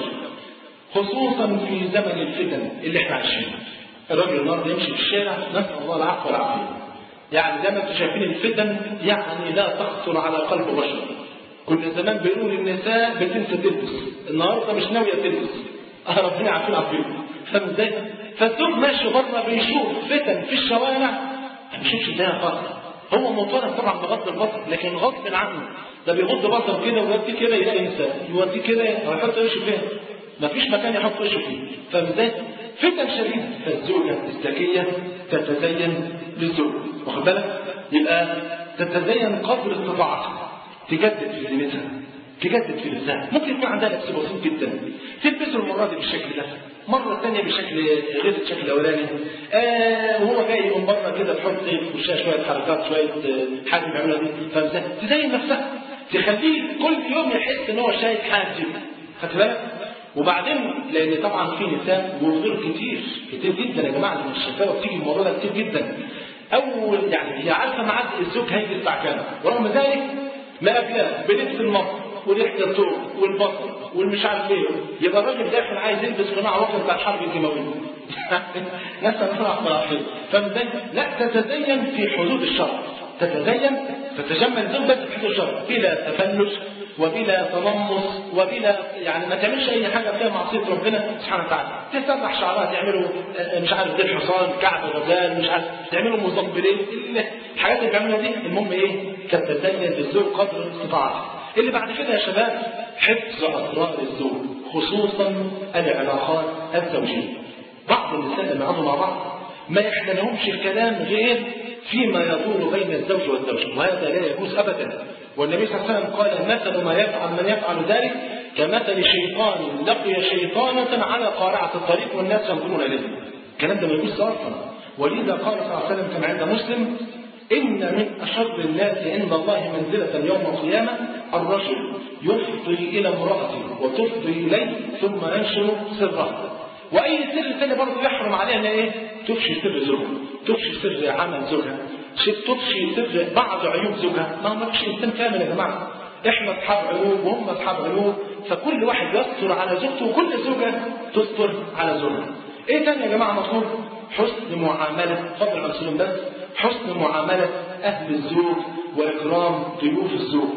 خصوصا في زمن الفتن اللي احنا عايشينه. الراجل النهارده يمشي في الشارع نسال الله العفو والعافيه. يعني زي ما انتم شايفين الفتن يعني لا تخطر على قلب بشر. كل زمان بيقول النساء بتنسى تلبس، النهارده مش ناويه تلبس. اه ربنا يعافينا ويعافيكم. فاهم ازاي؟ فالزوج ماشي بره بيشوف فتن في الشوارع ما بيشوفش ده خالص. هو مطالب طبعا بغض البصر لكن غصب عنه ده بيغض بصره كده ويوديه كده يلاقي نساء، يوديه كده هيحط وشه فين؟ مفيش مكان يحط وشه فيه. فاهم ازاي؟ فتن شديده. فالزوجه الذكيه تتزين للزوج، واخد بالك؟ يبقى تتزين قدر استطاعتها، تجدد في زينتها، تجدد في لبسها. ممكن يكون عندها لبس بسيط جدا تلبسه المره دي بالشكل ده، مره ثانيه بشكل غير الشكل الاولاني. آه وهو جاي من بره كده تحط في وشها شويه حركات شويه آه حاجه بيعملها دي، فاهم ازاي؟ تزين نفسها، تخليه كل يوم يحس ان هو شايف حاجه جديده. خدت بالك؟ وبعدين لان طبعا في نساء وغير كتير كتير جدا يا جماعه من الشفاوه بتيجي الموضوع ده كتير جدا. اول يعني هي عارفه ميعاد الزوج هيجي الساعه كام، ورغم ذلك ما قبلها بلبس المصر وريحه الثوب والبصل والمش عارف ايه. يبقى الراجل داخل عايز يلبس قناع وقت بتاع الحرب الدمويه. نسال الله العافيه. فازاي؟ لا تتزين في حدود الشرع، تتزين تتجمل زوج بس في حدود الشرع بلا تفلس وبلا تنمص وبلا يعني ما تعملش اي حاجه فيها معصيه ربنا سبحانه وتعالى. تسرح شعرها تعملوا مش عارف ديل حصان كعب غزال مش عارف تعملوا مزبلين الحاجات اللي بيعملوها دي. المهم ايه؟ تتزين للزوج قدر استطاعته. اللي بعد كده يا شباب حفظ اسرار الزوج خصوصا العلاقات الزوجيه. بعض النساء لما يقعدوا مع بعض ما يحللهمش الكلام غير فيما يدور بين الزوج والزوجه، وهذا لا يجوز ابدا. والنبي صلى الله عليه وسلم قال مثل ما يفعل من يفعل ذلك كمثل شيطان لقي شيطانة على قارعة الطريق والناس ينظرون إليه. الكلام ده ما يجوز اصلا. ولذا قال صلى الله عليه وسلم كما عند مسلم إن من أشر الناس عند الله منزلة يوم القيامة الرجل يفضي إلى امرأته وتفضي إليه ثم ينشر سرها. وأي سر ثاني برضه يحرم عليها إن إيه؟ تفشي سر زوجها، تفشي سر عمل زوجها، تفشي سر بعض عيوب زوجها. ما هو مفيش إنسان كامل يا جماعة. إحنا أصحاب عيوب وهم أصحاب عيوب، فكل واحد يستر على زوجته وكل زوجة تستر على زوجها. إيه تاني يا جماعة مطلوب؟ حسن معاملة، فضل عن سلم بس، حسن معاملة أهل الزوج وإكرام ضيوف الزوج.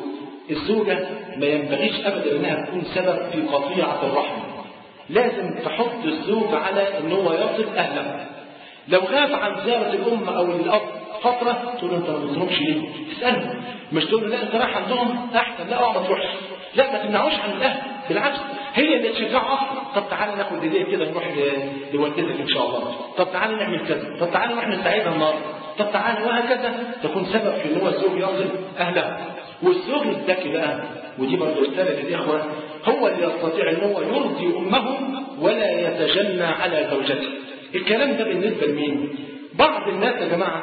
الزوجة ما ينبغيش أبدا أنها تكون سبب في قطيعة الرحم. لازم تحط الزوج على أنه يصل أهله. لو غاب عن زيارة الأم أو الأب فترة تقول له أنت ما بتروحش ليه؟ تسأله، مش تقول له لا أنت رايح عندهم أحسن، لا أه ما تروحش، لا ما تمنعوش عن الأهل، بالعكس هي اللي تشجعه أصلا. طب تعالى ناخد إيديه كده نروح لوالدتك إن شاء الله، طب تعالى نعمل كذا، طب تعالى نروح نساعدها النهارده، طب تعالى، وهكذا تكون سبب في إن هو الزوج يصل أهله. والزوج الذكي بقى، ودي برضه رسالة للإخوة، هو اللي يستطيع إن هو يرضي أمه ولا يتجنى على زوجته. الكلام ده بالنسبة لمين؟ بعض الناس يا جماعة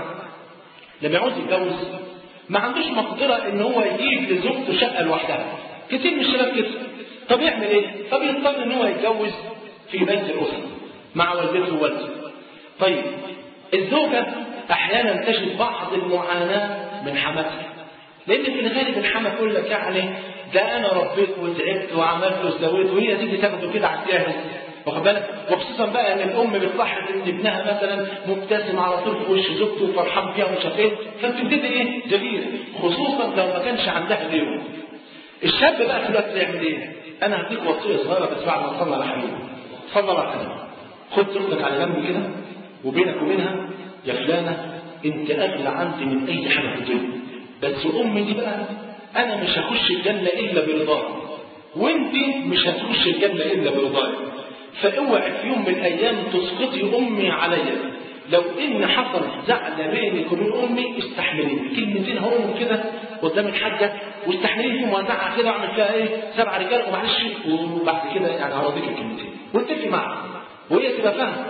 لما يعوز يتجوز ما عندوش مقدرة إن هو يجيب لزوجته شقة لوحدها. كتير من الشباب كده. طب يعمل إيه؟ طب يضطر إن هو يتجوز في بيت الأسرة مع والدته ووالده. طيب الزوجة أحيانا تجد بعض المعاناة من حماتها، لأن في الغالب الحما تقول لك يعني ده أنا ربيت وتعبت وعملت وسويت، وهي تيجي تاخده كده على الجاهز، واخد بالك؟ وخصوصا بقى ان الام بتلاحظ ان ابنها مثلا مبتسم على طول في وش زوجته وفرحان بيها ومش عارف ايه، فبتبتدي ايه؟ جميل، خصوصا لو ما كانش عندها غيره. الشاب بقى في الوقت يعمل ايه؟ انا هديك وصيه صغيره بس بعد ما تصلي على حبيبي. اتفضل على حبيبي. خد زوجتك على جنب كده وبينك وبينها يا فلانه انت اغلى عندي من اي حاجه في الدنيا، بس امي دي بقى انا مش هخش الجنه الا برضاها، وانت مش هتخش الجنه الا برضاها. فاوعي في يوم من الايام تسقطي امي عليا. لو ان حصل زعل بينك وبين امي استحمليني، كلمتين هقولهم كده قدام الحاجه واستحمليني فيهم وازعق كده واعمل فيها ايه؟ سبع رجال ومعلش، وبعد كده يعني هراضيك الكلمتين واتفقي معاها وهي تبقى فاهمه.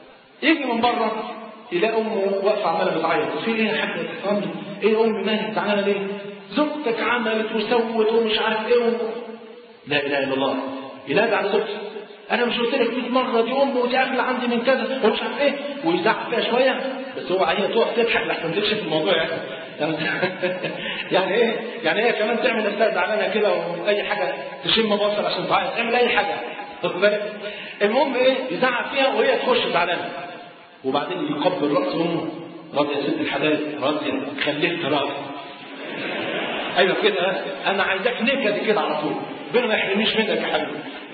يجي من بره يلاقي امه واقفه عماله بتعيط، في ايه يا حاجه تفهمني؟ ايه امي مالك زعلانه ليه؟ زوجتك عملت وسوت ومش عارف ايه و... لا اله الا الله، ينادي على زوجته، انا مش قلت لك مية مره دي امي ودي اغلى عندي من كذا ومش عارف ايه، ويزعق فيها شويه، بس هو هي تقف تضحك لحسن تكشف الموضوع يعني. يعني ايه؟ يعني هي كمان تعمل نفسها زعلانه كده واي حاجه تشم بصر عشان تعيط، تعمل اي حاجه، واخد بالك؟ المهم ايه؟ يزعق فيها وهي تخش زعلانه، وبعدين يقبل راس امه، راضيه يا ست الحلال، راضيه خليك راضي. ايوه كده، انا عايزاك نكد كده على طول، ربنا ما يحرمنيش منك يا حبيبي.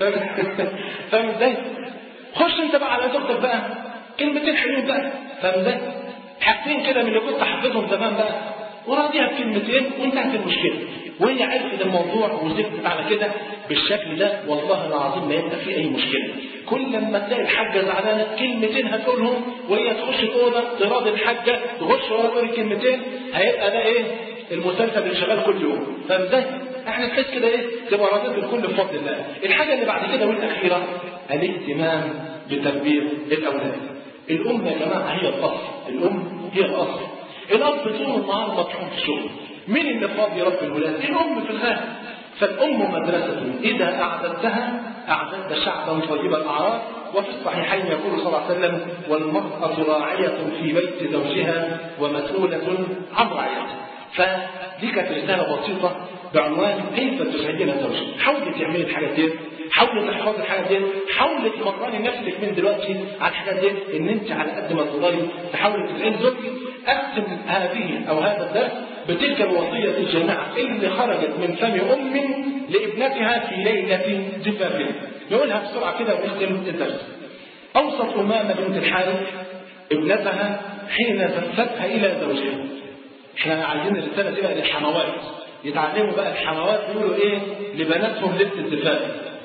فاهم ازاي؟ خش انت بقى على زوجتك بقى كلمتين حلوين بقى، فاهم ازاي؟ حاجتين كده من اللي كنت حافظهم زمان بقى، وراضيها بكلمتين وانتهت المشكله، وهي عرفت الموضوع وزفت على كده بالشكل ده، والله العظيم ما يبقى فيه اي مشكله. كل لما تلاقي الحاجه زعلانه كلمتين هتقولهم وهي تخش الاوضه تراضي الحاجه، تخش ورا تقول الكلمتين، هيبقى ده ايه؟ المسلسل اللي شغال كل يوم، فاهم ازاي؟ احنا نحس كده ايه؟ تبقى راضيه الكل بفضل الله. الحاجه اللي بعد كده والاخيره الاهتمام بتربيه الاولاد. الام يا جماعه هي الاصل، الام هي الاصل. الاب طول النهار مطحون في الشغل، مين اللي فاضي يربي الولاد؟ الام في الغالب. فالام مدرسه اذا اعددتها اعددت شعبا طيب الاعراض. وفي الصحيحين يقول صلى الله عليه وسلم: والمراه راعيه في بيت زوجها ومسؤوله عن رعيتها. فدي كانت رساله بسيطه بعنوان كيف تسعدين زوجك. حاولي تعملي الحاجات دي، حاولي تحفظي الحاجات دي، حاولي تمرني نفسك من دلوقتي على الحاجات دي، ان انت على قد ما تقدري تحاولي تسعدي زوجك. اختم هذه او هذا الدرس بتلك الوصيه الجامعه اللي خرجت من فم ام لابنتها في ليله زفافها. نقولها بسرعه كده ونختم الدرس. اوصت امامه بنت الحارث ابنتها حين زفتها الى زوجها. احنا عايزين الرساله دي بقى للحموات، يتعلموا بقى الحموات يقولوا ايه لبناتهم ليله الزفاف.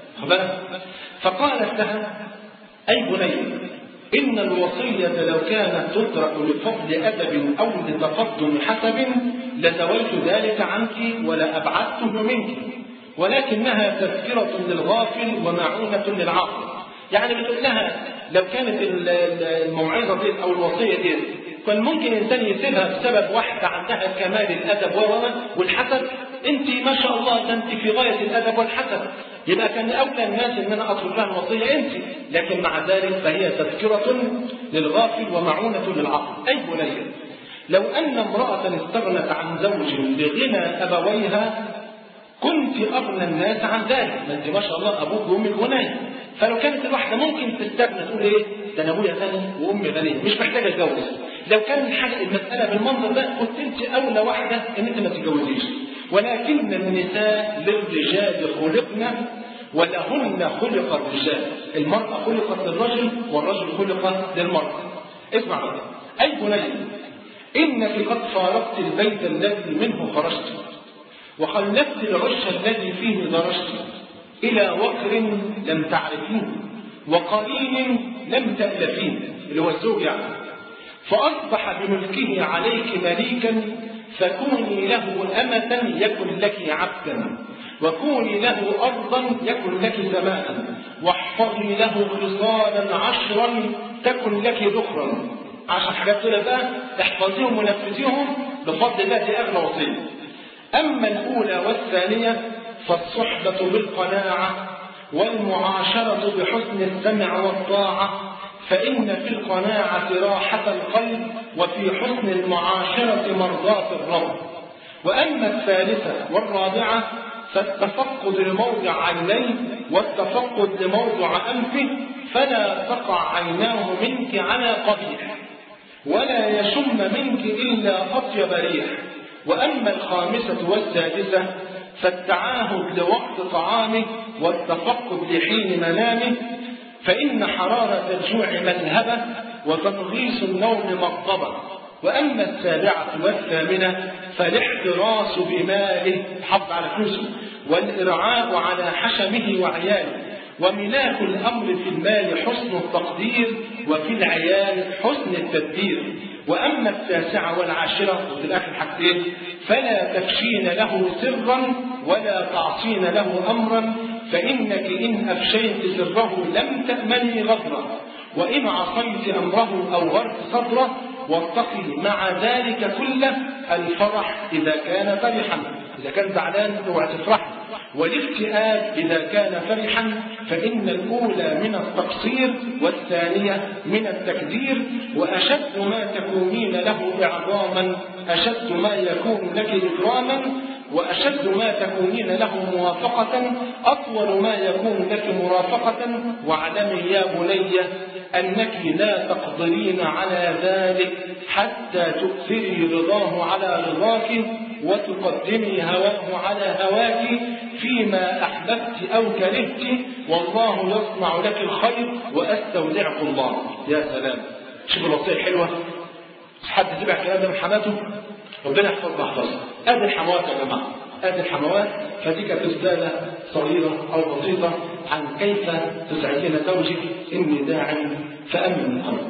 فقالت لها: اي بني، ان الوصيه لو كانت تترك لفضل ادب او لتقدم حسب لزويت ذلك عنك ولا ابعدته منك، ولكنها تذكره للغافل ومعونه للعاقل. يعني بتقول لها لو كانت الموعظه دي او الوصيه دي كان ممكن انسان يسيبها بسبب واحده عندها كمال الادب والحسب، انت ما شاء الله ده انت في غايه الادب والحسب، يبقى كان اولى الناس ان انا اترك لها الوصيه انت، لكن مع ذلك فهي تذكره للغافل ومعونه للعقل. اي بني، لو ان امراه استغنت عن زوج لغنى ابويها كنت اغنى الناس عن ذلك. ما انت ما شاء الله ابوك وامك غني، فلو كانت الواحده ممكن تستغنى تقول ايه ده انا ابويا غني وامي غنيه مش محتاجه اتجوز، لو كان الحاجه المساله بالمنظر ده كنت انت اولى واحده ان انت ما تتجوزيش. ولكن النساء للرجال خلقن ولهن خلق الرجال. المرأة خلقت للرجل والرجل خلق للمرأة. اسمع بقى، أي بني إنك قد فارقت البيت الذي منه خرجت وخلفت العش الذي فيه درجت إلى وقر لم تعرفين وقرين لم تألفين، اللي هو الزوج يعني، فأصبح بملكه عليك مليكا فكوني له أمة يكن لك عبدا وكوني له أرضا يكن لك سماء واحفظي له خصالا عشرا تكن لك ذخرا. عشر حاجات دول بقى احفظيهم ونفذيهم بفضل الله، دي أغلى وصية. أما الأولى والثانية فالصحبة بالقناعة والمعاشرة بحسن السمع والطاعة، فإن في القناعة راحة القلب وفي حسن المعاشرة مرضاة الرب. وأما الثالثة والرابعة فالتفقد لموضع عينيه والتفقد لموضع أنفه، فلا تقع عيناه منك على قبيح ولا يشم منك إلا أطيب ريح. وأما الخامسة والسادسة فالتعاهد لوقت طعامه والتفقد لحين منامه، فإن حرارة الجوع ملهبة وتنغيص النوم مغضبة. وأما السابعة والثامنة فالاحتراس بماله، حفظ على فلوسه، والإرعاء على حشمه وعياله. وملاك الأمر في المال حسن التقدير وفي العيال حسن التدبير. وأما التاسعة والعاشرة وفي الآخر حاجتين فلا تفشين له سرا ولا تعصين له أمرا، فإنك إن أفشيت سره لم تأمني غدره وإن عصيت أمره أو غرت صدره. واتقي مع ذلك كله الفرح إذا كان فرحا، إذا كان زعلان اوعى تفرح، والاكتئاب إذا كان فرحا، فإن الأولى من التقصير والثانية من التكدير. وأشد ما تكونين له إعظاما أشد ما يكون لك إكراما، وأشد ما تكونين له موافقة أطول ما يكون لك مرافقة. واعلمي يا بني أنك لا تقدرين على ذلك حتى تؤثري رضاه على رضاك وتقدمي هواه على هواك فيما أحببت أو كرهت، والله يصنع لك الخير وأستودعك الله. يا سلام، شوف الوصية الحلوة. حد تبع الكلام ده من حماته، ربنا يحفظنا احفظنا. ادي الحموات يا جماعه، ادي الحموات. فدي كانت رساله صغيره او بسيطه عن كيف تسعدين زوجك اني داع فامن الامر.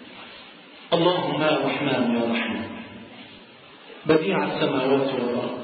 اللهم يا رحمن يا رحيم بديع السماوات والارض،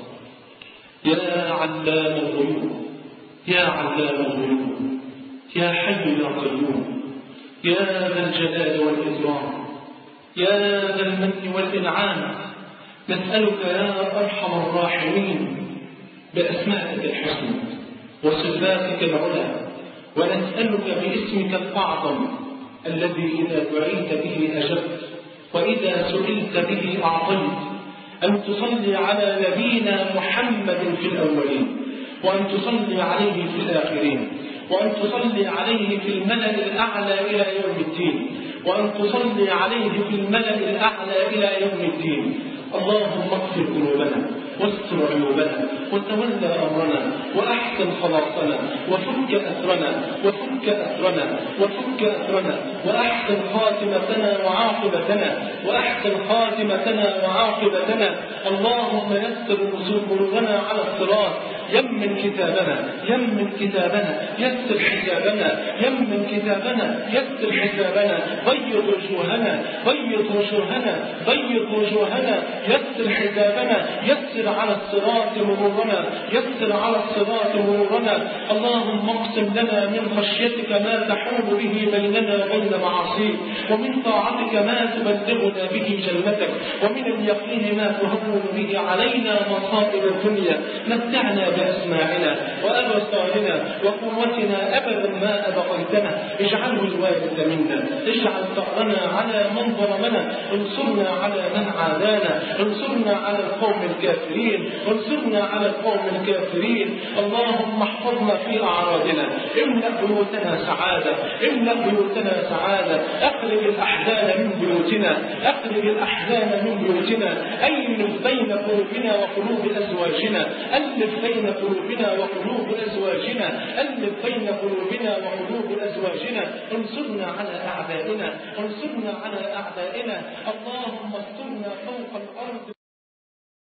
يا علام الغيوب يا علام الغيوب يا حي يا قيوم، يا ذا الجلال والاكرام، يا ذا المن والانعام، نسألك يا أرحم الراحمين بأسمائك الحسنى وصفاتك العلى، ونسألك باسمك الأعظم الذي إذا دعيت به أجبت وإذا سئلت به أعطيت، أن تصلي على نبينا محمد في الأولين، وأن تصلي عليه في الآخرين، وأن تصلي عليه في الملأ الأعلى إلى يوم الدين، وأن تصلي عليه في الملأ الأعلى إلى يوم الدين. اللهم اغفر قلوبنا واستر عيوبنا وتولى امرنا واحسن خلاصنا وفك اثرنا وفك اثرنا وفك اثرنا واحسن خاتمتنا وعاقبتنا واحسن خاتمتنا وعاقبتنا. اللهم يسر مرورنا على الصراط، يمن كتابنا يمن كتابنا يسر حسابنا يمن كتابنا يسر حسابنا، بيض وجوهنا بيض وجوهنا بيض وجوهنا يسر حسابنا، يسر على الصراط مرورنا يسر على الصراط مرورنا. اللهم اقسم لنا من خشيتك ما تحول به بيننا وبين معاصيك، ومن طاعتك ما تبلغنا به جنتك، ومن اليقين ما تهون به علينا مصائب الدنيا. متعنا بأسماعنا وأبصارنا وقوتنا أبدا ما أبقيتنا، اجعله الوارث منا، اجعل ثأرنا على من ظلمنا، انصرنا على من عادانا، انصرنا على القوم الكافرين، انصرنا على القوم الكافرين. اللهم احفظنا في أعراضنا، املأ بيوتنا سعادة، املأ بيوتنا سعادة، اخرج الأحزان من بيوتنا، اخرج الأحزان من بيوتنا، ألف بين قلوبنا وقلوب أزواجنا، ألف بين قلوبنا وقلوب أزواجنا، ألف بين قلوبنا وقلوب أزواجنا، انصرنا على أعدائنا، انصرنا على أعدائنا. اللهم استرنا فوق الأرض.